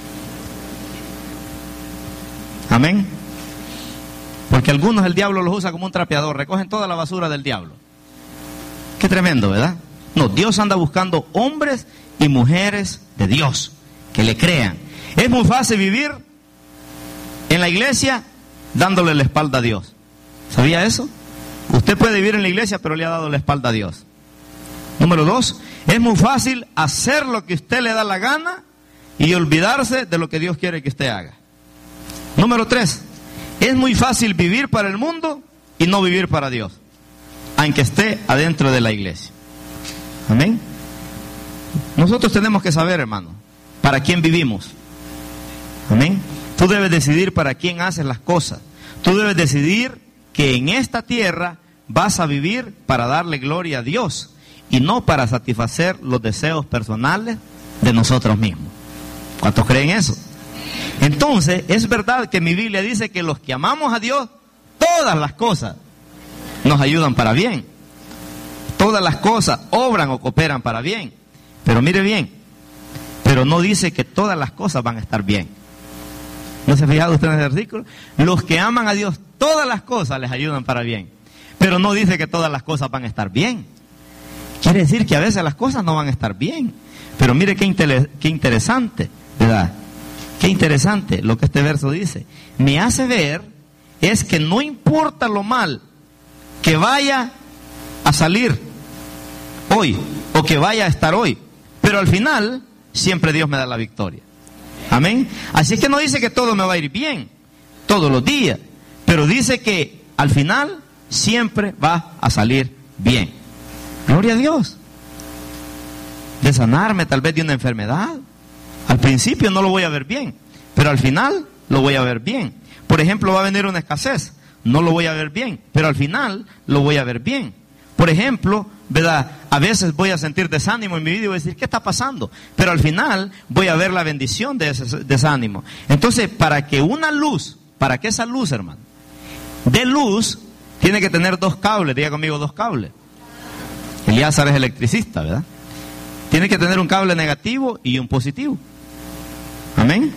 Amén. Porque algunos el diablo los usa como un trapeador, recogen toda la basura del diablo. Qué tremendo, ¿verdad? No, Dios anda buscando hombres y mujeres de Dios que le crean. Es muy fácil vivir en la iglesia dándole la espalda a Dios. ¿Sabía eso? Usted puede vivir en la iglesia, pero le ha dado la espalda a Dios. Número dos, es muy fácil hacer lo que usted le da la gana y olvidarse de lo que Dios quiere que usted haga. Número tres, es muy fácil vivir para el mundo y no vivir para Dios, aunque esté adentro de la iglesia. Amén. Nosotros tenemos que saber, hermano, para quién vivimos. Amén. Tú debes decidir para quién haces las cosas. Tú debes decidir que en esta tierra vas a vivir para darle gloria a Dios y no para satisfacer los deseos personales de nosotros mismos. ¿Cuántos creen eso? Entonces, es verdad que mi Biblia dice que los que amamos a Dios, todas las cosas nos ayudan para bien. Todas las cosas obran o cooperan para bien. Pero mire bien, pero no dice que todas las cosas van a estar bien. ¿No se ha fijado usted en el versículo? Los que aman a Dios, todas las cosas les ayudan para bien. Pero no dice que todas las cosas van a estar bien. Quiere decir que a veces las cosas no van a estar bien. Pero mire qué, inter- qué interesante, ¿verdad? Qué interesante lo que este verso dice. Me hace ver es que no importa lo mal que vaya a salir hoy o que vaya a estar hoy, pero al final siempre Dios me da la victoria. Amén. Así es que no dice que todo me va a ir bien todos los días, pero dice que al final siempre va a salir bien. Gloria a Dios. De sanarme tal vez de una enfermedad, al principio no lo voy a ver bien, pero al final lo voy a ver bien. Por ejemplo, va a venir una escasez, no lo voy a ver bien, pero al final lo voy a ver bien. Por ejemplo, ¿verdad? A veces voy a sentir desánimo en mi vida y voy a decir, ¿qué está pasando? Pero al final voy a ver la bendición de ese desánimo. Entonces, para que una luz, para que esa luz, hermano, dé luz, tiene que tener dos cables. Diga conmigo, dos cables. Elíasar es electricista, ¿verdad? Tiene que tener un cable negativo y un positivo. Amén.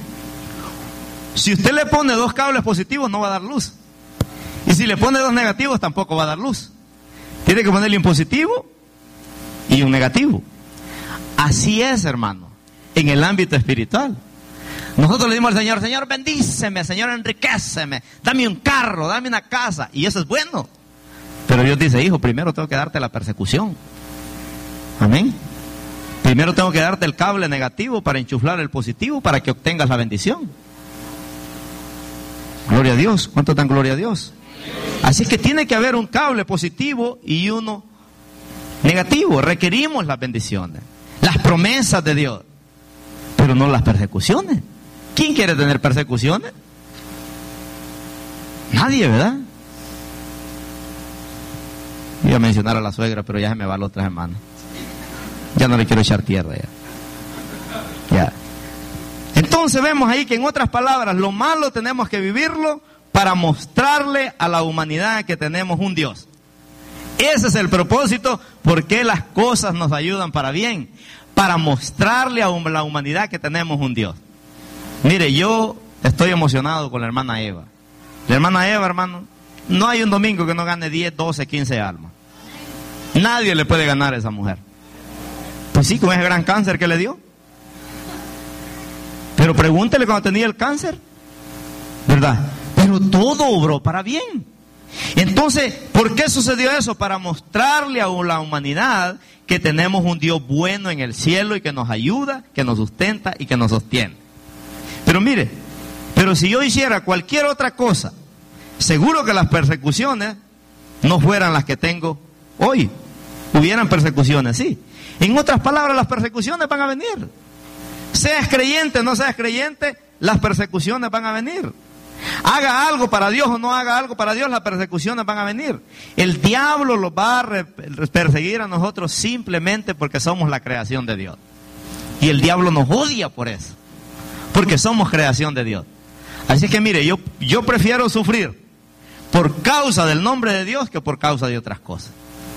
Si usted le pone dos cables positivos, no va a dar luz. Y si le pone dos negativos, tampoco va a dar luz. Tiene que ponerle un positivo y un negativo. Así es, hermano, en el ámbito espiritual. Nosotros le dimos al Señor: Señor, bendíceme, Señor, enriquéceme, dame un carro, dame una casa, y eso es bueno. Pero Dios dice: hijo, primero tengo que darte la persecución. Amén. Primero tengo que darte el cable negativo para enchuflar el positivo para que obtengas la bendición. Gloria a Dios. ¿Cuánto dan gloria a Dios? Así que tiene que haber un cable positivo y uno negativo. Requerimos las bendiciones, las promesas de Dios, pero no las persecuciones. ¿Quién quiere tener persecuciones? Nadie, ¿verdad? Iba a mencionar a la suegra, pero ya se me va la otra semana. Ya no le quiero echar tierra ya. Ya. Entonces vemos ahí que, en otras palabras, lo malo tenemos que vivirlo para mostrarle a la humanidad que tenemos un Dios. Ese es el propósito, porque las cosas nos ayudan para bien, para mostrarle a la humanidad que tenemos un Dios. Mire, yo estoy emocionado con la hermana Eva. La hermana Eva, hermano, no hay un domingo que no gane diez, doce, quince almas. Nadie le puede ganar a esa mujer. Pues sí, con ese gran cáncer que le dio. Pero pregúntele cuando tenía el cáncer, ¿verdad? Pero todo obró para bien. Entonces, ¿por qué sucedió eso? Para mostrarle a la humanidad que tenemos un Dios bueno en el cielo y que nos ayuda, que nos sustenta y que nos sostiene. Pero mire, pero si yo hiciera cualquier otra cosa, seguro que las persecuciones no fueran las que tengo hoy. Hubieran persecuciones, sí. En otras palabras, las persecuciones van a venir. Seas creyente o no seas creyente, las persecuciones van a venir. Haga algo para Dios o no haga algo para Dios, las persecuciones van a venir. El diablo los va a perseguir a nosotros simplemente porque somos la creación de Dios. Y el diablo nos odia por eso, porque somos creación de Dios. Así que mire, yo, yo prefiero sufrir por causa del nombre de Dios que por causa de otras cosas.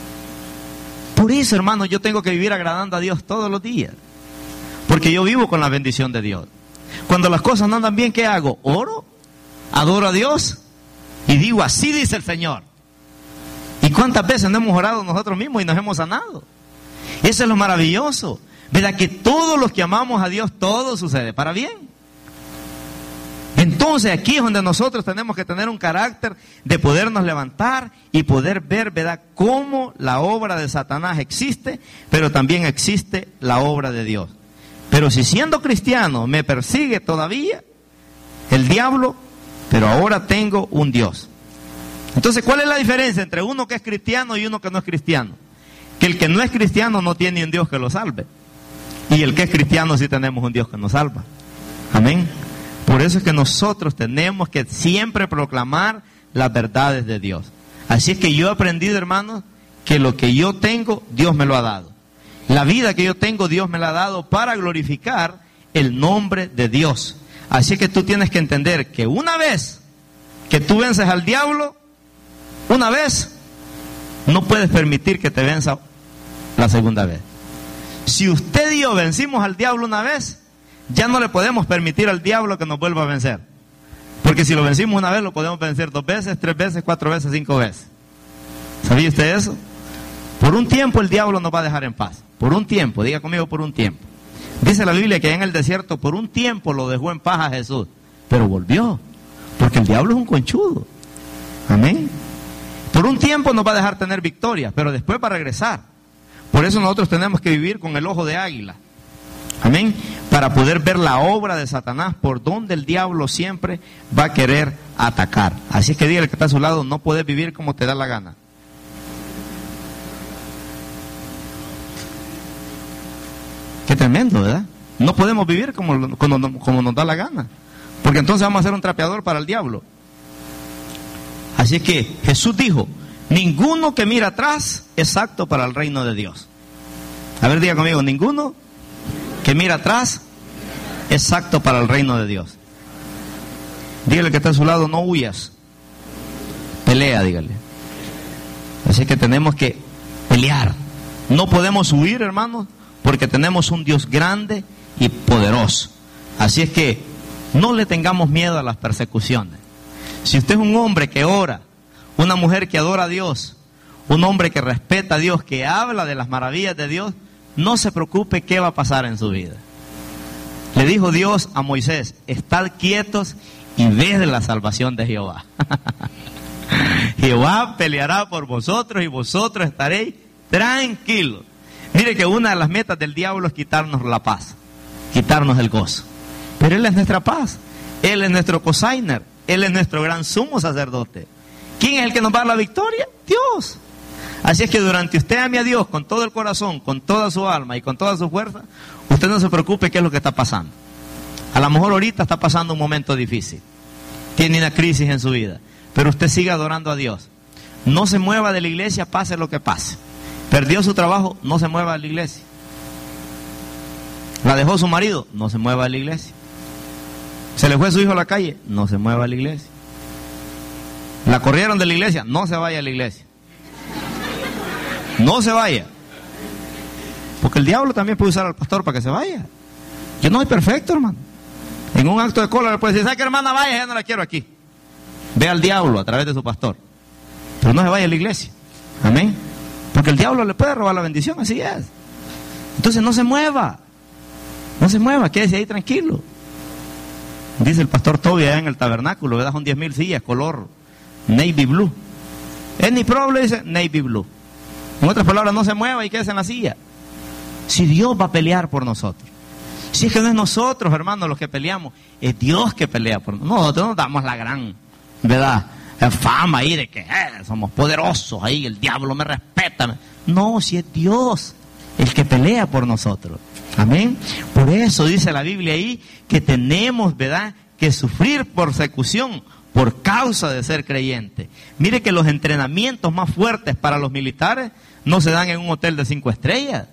Por eso, hermano, yo tengo que vivir agradando a Dios todos los días, porque yo vivo con la bendición de Dios. Cuando las cosas no andan bien, ¿qué hago? Oro, adoro a Dios y digo, así dice el Señor. ¿Y cuántas veces no hemos orado nosotros mismos y nos hemos sanado? Eso es lo maravilloso, ¿verdad? Que todos los que amamos a Dios, todo sucede para bien. Entonces aquí es donde nosotros tenemos que tener un carácter de podernos levantar y poder ver, ¿verdad?, cómo la obra de Satanás existe, pero también existe la obra de Dios. Pero si siendo cristiano me persigue todavía el diablo, pero ahora tengo un Dios. Entonces, ¿cuál es la diferencia entre uno que es cristiano y uno que no es cristiano? Que el que no es cristiano no tiene un Dios que lo salve, y el que es cristiano sí tenemos un Dios que nos salva. Amén. Por eso es que nosotros tenemos que siempre proclamar las verdades de Dios. Así es que yo he aprendido, hermanos, que lo que yo tengo, Dios me lo ha dado. La vida que yo tengo, Dios me la ha dado para glorificar el nombre de Dios. Así que tú tienes que entender que una vez que tú vences al diablo, una vez, no puedes permitir que te venza la segunda vez. Si usted y yo vencimos al diablo una vez, ya no le podemos permitir al diablo que nos vuelva a vencer. Porque si lo vencimos una vez, lo podemos vencer dos veces, tres veces, cuatro veces, cinco veces. ¿Sabía usted eso? Por un tiempo el diablo nos va a dejar en paz. Por un tiempo, diga conmigo, por un tiempo. Dice la Biblia que en el desierto por un tiempo lo dejó en paz a Jesús, pero volvió, porque el diablo es un conchudo. Amén. Por un tiempo nos va a dejar tener victoria, pero después va a regresar. Por eso nosotros tenemos que vivir con el ojo de águila. Amén. Para poder ver la obra de Satanás, por donde el diablo siempre va a querer atacar. Así es que dígale que está a su lado, no puedes vivir como te da la gana. Qué tremendo, ¿verdad? No podemos vivir como, como, como nos da la gana, porque entonces vamos a ser un trapeador para el diablo. Así es que Jesús dijo, ninguno que mira atrás es apto para el reino de Dios. A ver, diga conmigo, ninguno que mira atrás es apto para el reino de Dios. Dígale que está a su lado, no huyas, pelea, dígale. Así que tenemos que pelear. No podemos huir, hermanos, porque tenemos un Dios grande y poderoso. Así es que no le tengamos miedo a las persecuciones. Si usted es un hombre que ora, una mujer que adora a Dios, un hombre que respeta a Dios, que habla de las maravillas de Dios, no se preocupe qué va a pasar en su vida. Le dijo Dios a Moisés, estad quietos y ved la salvación de Jehová. Jehová peleará por vosotros y vosotros estaréis tranquilos. Mire que una de las metas del diablo es quitarnos la paz, quitarnos el gozo. Pero Él es nuestra paz, Él es nuestro cosigner. Él es nuestro gran sumo sacerdote. ¿Quién es el que nos va a dar la victoria? Dios. Así es que durante usted ame a Dios con todo el corazón, con toda su alma y con toda su fuerza, usted no se preocupe qué es lo que está pasando. A lo mejor ahorita está pasando un momento difícil, tiene una crisis en su vida, pero usted siga adorando a Dios. No se mueva de la iglesia, pase lo que pase. Perdió su trabajo, no se mueva de la iglesia. La dejó su marido, no se mueva de la iglesia. Se le fue su hijo a la calle, no se mueva de la iglesia. La corrieron de la iglesia, no se vaya a la iglesia. No se vaya. Porque el diablo también puede usar al pastor para que se vaya. Yo no soy perfecto, hermano. En un acto de cólera le puede decir, ¿sabe qué, hermana? Vaya, ya no la quiero aquí. Ve al diablo a través de su pastor. Pero no se vaya a la iglesia. Amén. Porque el diablo le puede robar la bendición, así es. Entonces no se mueva. No se mueva, quédese ahí tranquilo. Dice el pastor Toby allá en el tabernáculo, ¿verdad? Son diez mil sillas, color navy blue. Any problem, dice navy blue. En otras palabras, no se mueva y quédese en la silla. Si Dios va a pelear por nosotros. Si es que no es nosotros, hermanos, los que peleamos, es Dios que pelea por nosotros. Nosotros nos damos la gran, ¿verdad?, la fama ahí de que eh, somos poderosos, ahí el diablo me respeta. No, si es Dios el que pelea por nosotros. Amén. Por eso dice la Biblia ahí que tenemos, ¿verdad?, que sufrir persecución por causa de ser creyente. Mire que los entrenamientos más fuertes para los militares no se dan en un hotel de cinco estrellas.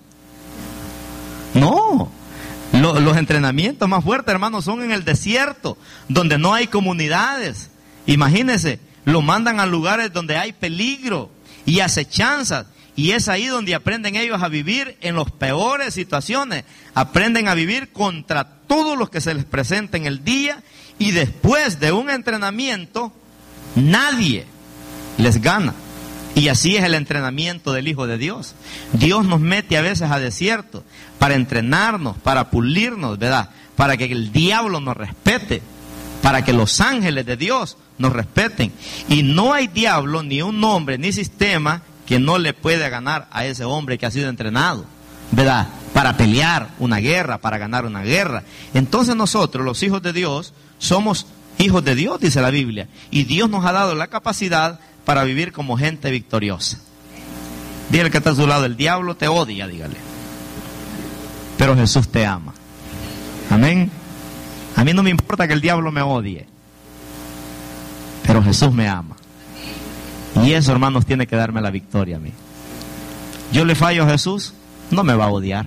No. Los, los entrenamientos más fuertes, hermanos, son en el desierto, donde no hay comunidades. Imagínense, lo mandan a lugares donde hay peligro y acechanzas. Y es ahí donde aprenden ellos a vivir en las peores situaciones. Aprenden a vivir contra todos los que se les presenta en el día. Y después de un entrenamiento, nadie les gana. Y así es el entrenamiento del Hijo de Dios. Dios nos mete a veces a desiertos para entrenarnos, para pulirnos, ¿verdad? Para que el diablo nos respete, para que los ángeles de Dios nos respeten. Y no hay diablo, ni un hombre, ni sistema que no le pueda ganar a ese hombre que ha sido entrenado, ¿verdad?, para pelear una guerra, para ganar una guerra. Entonces nosotros, los hijos de Dios, somos hijos de Dios, dice la Biblia. Y Dios nos ha dado la capacidad para vivir como gente victoriosa. Dígale que está a su lado, el diablo te odia, dígale. Pero Jesús te ama. Amén. A mí no me importa que el diablo me odie, pero Jesús me ama. Y eso, hermanos, tiene que darme la victoria a mí. Yo le fallo a Jesús, no me va a odiar.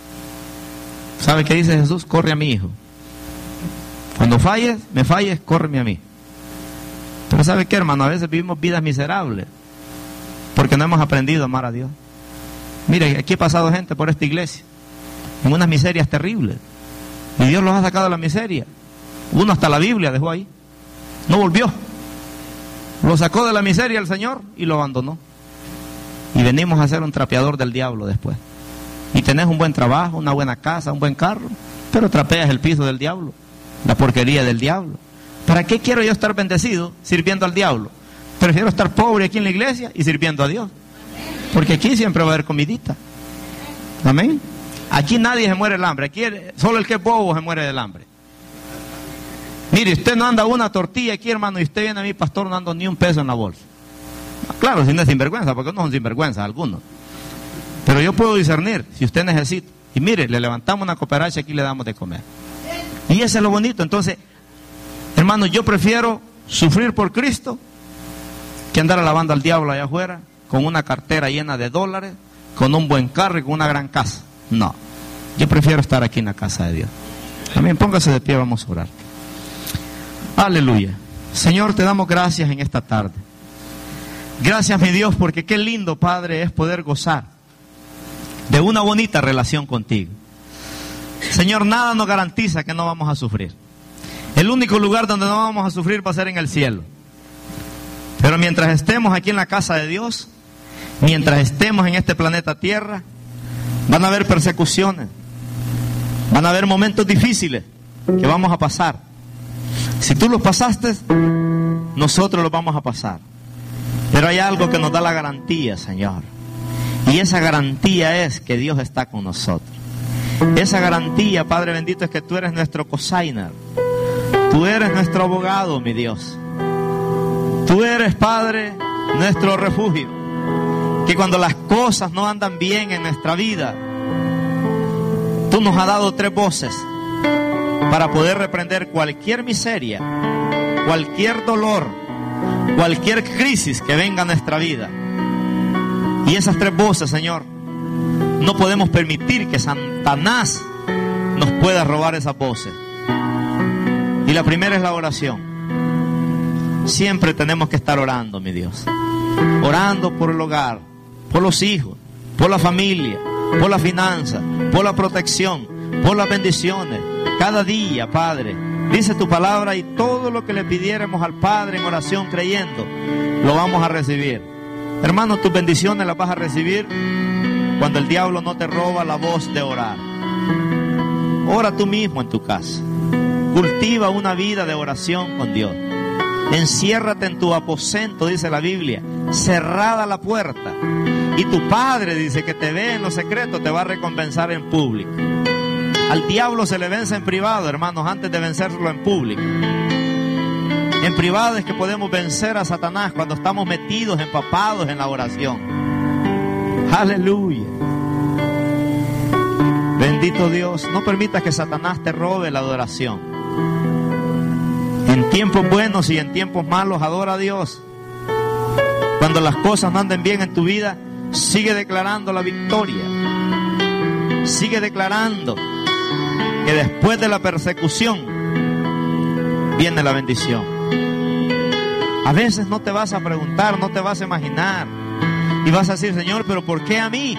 ¿Sabe qué dice Jesús? Corre a mi hijo. Cuando falles, me falles, córreme a mí. Pero ¿sabe qué, hermano? A veces vivimos vidas miserables porque no hemos aprendido a amar a Dios. Mire, aquí ha pasado gente por esta iglesia en unas miserias terribles. Y Dios los ha sacado de la miseria. Uno hasta la Biblia dejó ahí. No volvió. Lo sacó de la miseria el Señor y lo abandonó. Y venimos a ser un trapeador del diablo después. Y tenés un buen trabajo, una buena casa, un buen carro, pero trapeas el piso del diablo, la porquería del diablo. ¿Para qué quiero yo estar bendecido sirviendo al diablo? Prefiero estar pobre aquí en la iglesia y sirviendo a Dios. Porque aquí siempre va a haber comidita. Amén. Aquí nadie se muere del hambre. Aquí solo el que es bobo se muere del hambre. Mire, usted no anda una tortilla aquí, hermano, y usted viene a mí, pastor, no ando ni un peso en la bolsa. Claro, si no es sinvergüenza, porque no son sinvergüenza algunos. Pero yo puedo discernir, si usted necesita. Y mire, le levantamos una cooperacha aquí y le damos de comer. Y eso es lo bonito. Entonces, hermano, yo prefiero sufrir por Cristo que andar alabando al diablo allá afuera, con una cartera llena de dólares, con un buen carro y con una gran casa. No, yo prefiero estar aquí en la casa de Dios. Amén, póngase de pie, vamos a orar. Aleluya. Señor, te damos gracias en esta tarde. Gracias, mi Dios, porque qué lindo, Padre, es poder gozar de una bonita relación contigo. Señor, nada nos garantiza que no vamos a sufrir. El único lugar donde no vamos a sufrir va a ser en el cielo. Pero mientras estemos aquí en la casa de Dios, mientras estemos en este planeta Tierra, van a haber persecuciones, van a haber momentos difíciles que vamos a pasar. Si tú los pasaste, nosotros los vamos a pasar. Pero hay algo que nos da la garantía, Señor. Y esa garantía es que Dios está con nosotros. Esa garantía, Padre bendito, es que tú eres nuestro cosigner. Tú eres nuestro abogado, mi Dios. Tú eres, Padre, nuestro refugio. Que cuando las cosas no andan bien en nuestra vida, tú nos has dado tres voces para poder reprender cualquier miseria, cualquier dolor, cualquier crisis que venga a nuestra vida. Y esas tres voces, Señor, no podemos permitir que Satanás nos pueda robar esas voces. Y la primera es la oración. Siempre tenemos que estar orando, mi Dios. Orando por el hogar, por los hijos, por la familia, por la finanza, por la protección, por las bendiciones. Cada día, Padre, dice tu palabra, y todo lo que le pidiéramos al Padre en oración creyendo, lo vamos a recibir. Hermano, tus bendiciones las vas a recibir cuando el diablo no te roba la voz de orar. Ora tú mismo en tu casa. Cultiva una vida de oración con Dios. Enciérrate en tu aposento, dice la Biblia, cerrada la puerta. Y tu Padre, dice, que te ve en lo secreto, te va a recompensar en público. Al diablo se le vence en privado, hermanos, antes de vencerlo en público. En privado es que podemos vencer a Satanás cuando estamos metidos, empapados en la oración. Aleluya. Bendito Dios. No permitas que Satanás te robe la adoración. En tiempos buenos y en tiempos malos, adora a Dios. Cuando las cosas no anden bien en tu vida, sigue declarando la victoria. Sigue declarando que después de la persecución viene la bendición. A veces no te vas a preguntar, no te vas a imaginar, y vas a decir: Señor, pero ¿por qué a mí?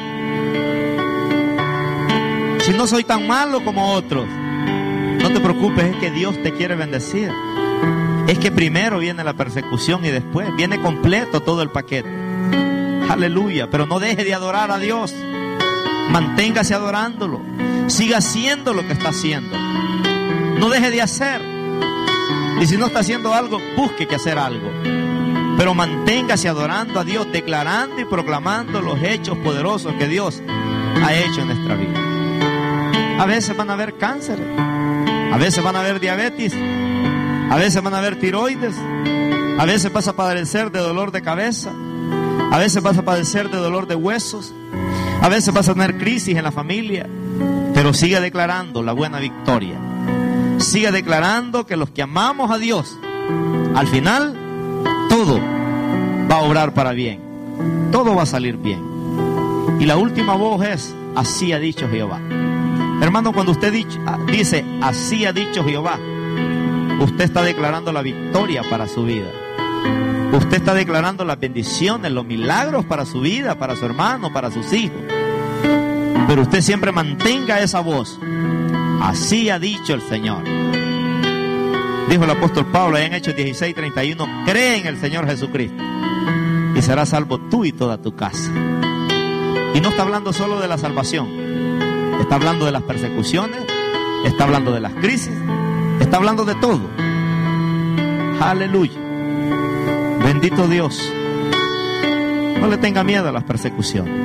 Si no soy tan malo como otros. No te preocupes, es que Dios te quiere bendecir. Es que primero viene la persecución y después viene completo todo el paquete. Aleluya. Pero no deje de adorar a Dios. Manténgase adorándolo. Siga haciendo lo que está haciendo. No deje de hacer. Y si no está haciendo algo, busque que hacer algo. Pero manténgase adorando a Dios, declarando y proclamando los hechos poderosos que Dios ha hecho en nuestra vida. A veces van a haber cánceres, a veces van a haber diabetes, a veces van a haber tiroides, a veces vas a padecer de dolor de cabeza, a veces vas a padecer de dolor de huesos, a veces vas a tener crisis en la familia. Pero sigue declarando la buena victoria. Sigue declarando que los que amamos a Dios, al final todo va a obrar para bien, todo va a salir bien. Y la última voz es: así ha dicho Jehová. Hermano, cuando usted dice, dice así ha dicho Jehová, usted está declarando la victoria para su vida. Usted está declarando las bendiciones, los milagros para su vida, para su hermano, para sus hijos. Pero usted siempre mantenga esa voz: así ha dicho el Señor. Dijo el apóstol Pablo en Hechos dieciséis treinta y uno: cree en el Señor Jesucristo y serás salvo tú y toda tu casa. Y no está hablando solo de la salvación, está hablando de las persecuciones, está hablando de las crisis, está hablando de todo. Aleluya. Bendito Dios. No le tenga miedo a las persecuciones.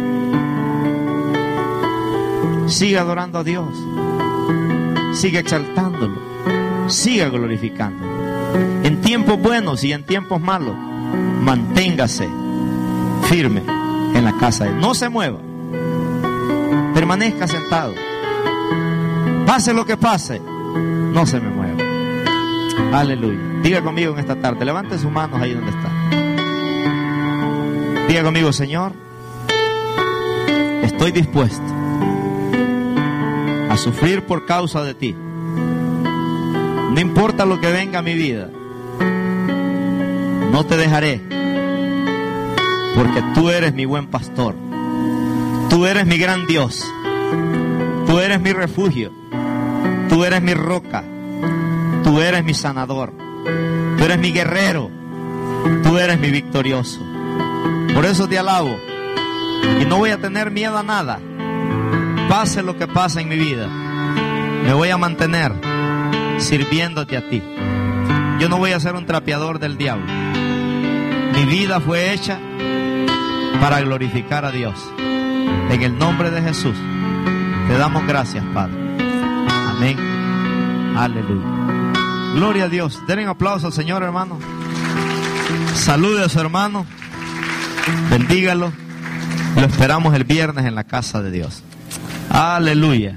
Siga adorando a Dios. Siga exaltándolo. Siga glorificándolo. En tiempos buenos y en tiempos malos, manténgase firme en la casa de Él. No se mueva. Permanezca sentado. Pase lo que pase, no se me mueva. Aleluya. Diga conmigo en esta tarde, levante sus manos ahí donde está. Diga conmigo: Señor, estoy dispuesto a sufrir por causa de ti. No importa lo que venga a mi vida, no te dejaré, porque tú eres mi buen pastor. Tú eres mi gran Dios. Tú eres mi refugio. Tú eres mi roca. Tú eres mi sanador. Tú eres mi guerrero. Tú eres mi victorioso. Por eso te alabo. Y no voy a tener miedo a nada. Pase lo que pase en mi vida, me voy a mantener sirviéndote a ti. Yo no voy a ser un trapeador del diablo. Mi vida fue hecha para glorificar a Dios. En el nombre de Jesús te damos gracias, Padre. Amén. Aleluya. Gloria a Dios. Denle un aplauso al Señor, hermano. Salude a su hermano. Bendígalo. Lo esperamos el viernes en la casa de Dios. Aleluya.